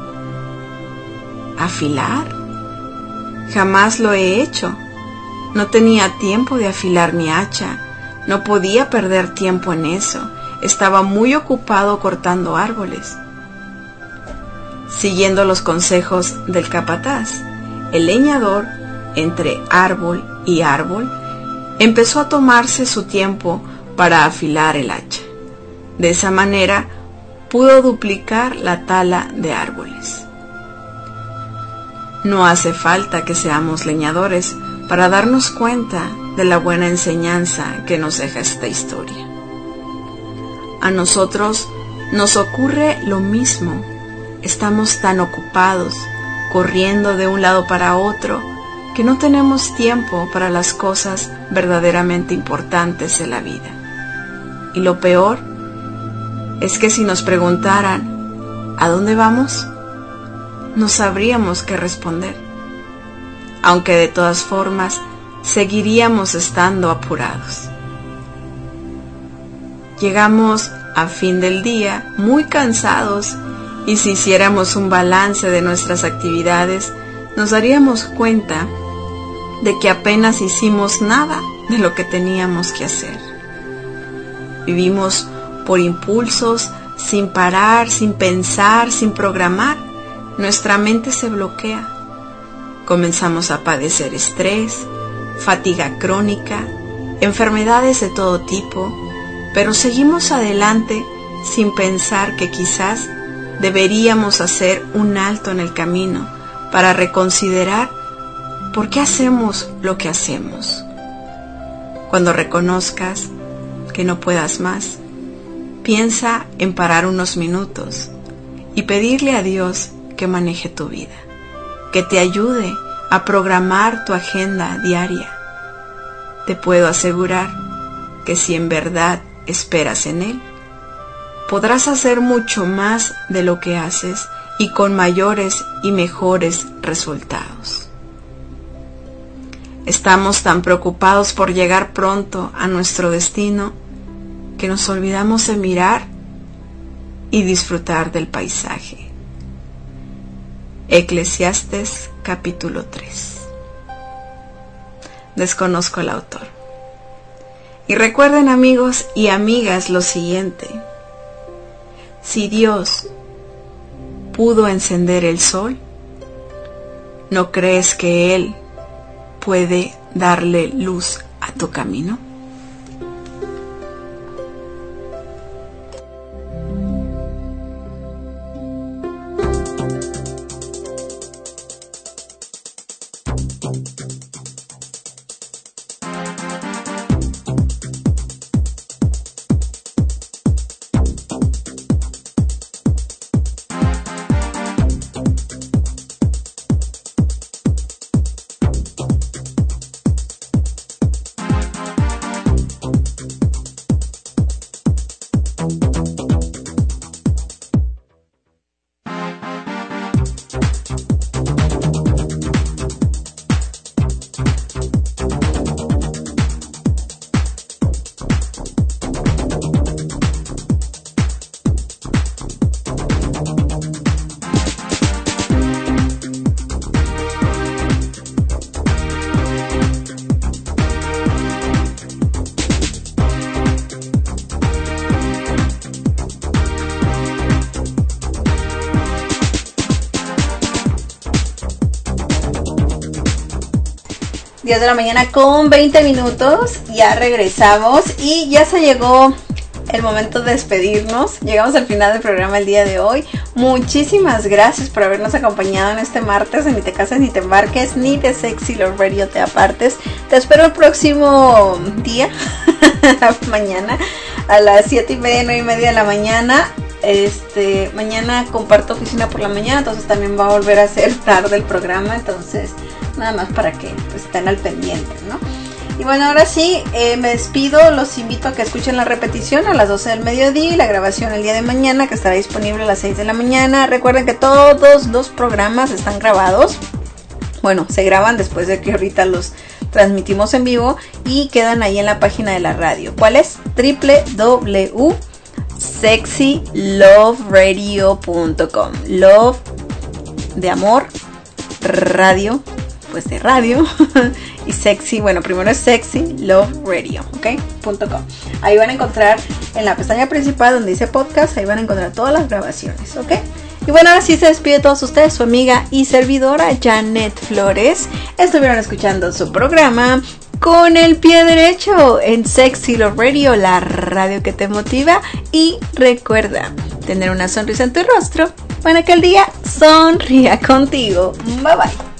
«¿Afilar? Jamás lo he hecho. No tenía tiempo de afilar mi hacha. No podía perder tiempo en eso. Estaba muy ocupado cortando árboles». Siguiendo los consejos del capataz, el leñador, entre árbol y árbol, empezó a tomarse su tiempo para afilar el hacha. De esa manera, pudo duplicar la tala de árboles. No hace falta que seamos leñadores para darnos cuenta de la buena enseñanza que nos deja esta historia. A nosotros nos ocurre lo mismo. Estamos tan ocupados, corriendo de un lado para otro, que no tenemos tiempo para las cosas verdaderamente importantes de la vida. Y lo peor es que si nos preguntaran ¿a dónde vamos?, no sabríamos qué responder, aunque de todas formas seguiríamos estando apurados. Llegamos a fin del día muy cansados y si hiciéramos un balance de nuestras actividades, nos daríamos cuenta de que apenas hicimos nada de lo que teníamos que hacer. Vivimos por impulsos, sin parar, sin pensar, sin programar. Nuestra mente se bloquea. Comenzamos a padecer estrés, fatiga crónica, enfermedades de todo tipo, pero seguimos adelante sin pensar que quizás deberíamos hacer un alto en el camino para reconsiderar por qué hacemos lo que hacemos. Cuando reconozcas que no puedas más, piensa en parar unos minutos y pedirle a Dios que maneje tu vida, que te ayude a programar tu agenda diaria. Te puedo asegurar que si en verdad esperas en Él, podrás hacer mucho más de lo que haces y con mayores y mejores resultados. Estamos tan preocupados por llegar pronto a nuestro destino que nos olvidamos de mirar y disfrutar del paisaje. Eclesiastés capítulo 3. Desconozco el autor. Y recuerden, amigos y amigas, lo siguiente: Si Dios pudo encender el sol, ¿no crees que Él puede darle luz a tu camino? De la mañana con 20 minutos, ya regresamos y ya se llegó el momento de despedirnos. Llegamos al final del programa el día de hoy. Muchísimas gracias por habernos acompañado en este martes de Ni te cases ni te embarques, ni de Sexy Love Radio te apartes. Te espero el próximo día, mañana a las 7:30, 9:30 de la mañana. Mañana comparto oficina por la mañana, entonces también va a volver a ser tarde el programa, entonces nada más para que pues, estén al pendiente, ¿no? Y bueno, ahora sí, me despido, los invito a que escuchen la repetición a las 12 del mediodía y la grabación el día de mañana, que estará disponible a las 6 de la mañana. Recuerden que todos los programas están grabados, bueno, se graban después de que ahorita los transmitimos en vivo y quedan ahí en la página de la radio. ¿Cuál es? www.sexyloveradio.com. Love de amor, radio pues de radio y sexy, bueno, primero es Sexy Love Radio, ¿ok? .com. Ahí van a encontrar en la pestaña principal donde dice podcast, ahí van a encontrar todas las grabaciones, ¿ok? Y bueno, ahora sí se despide de todos ustedes, su amiga y servidora Janet Flores. Estuvieron escuchando su programa Con el Pie Derecho en Sexy Love Radio, la radio que te motiva. Y recuerda tener una sonrisa en tu rostro para que el día sonría contigo. Bye bye.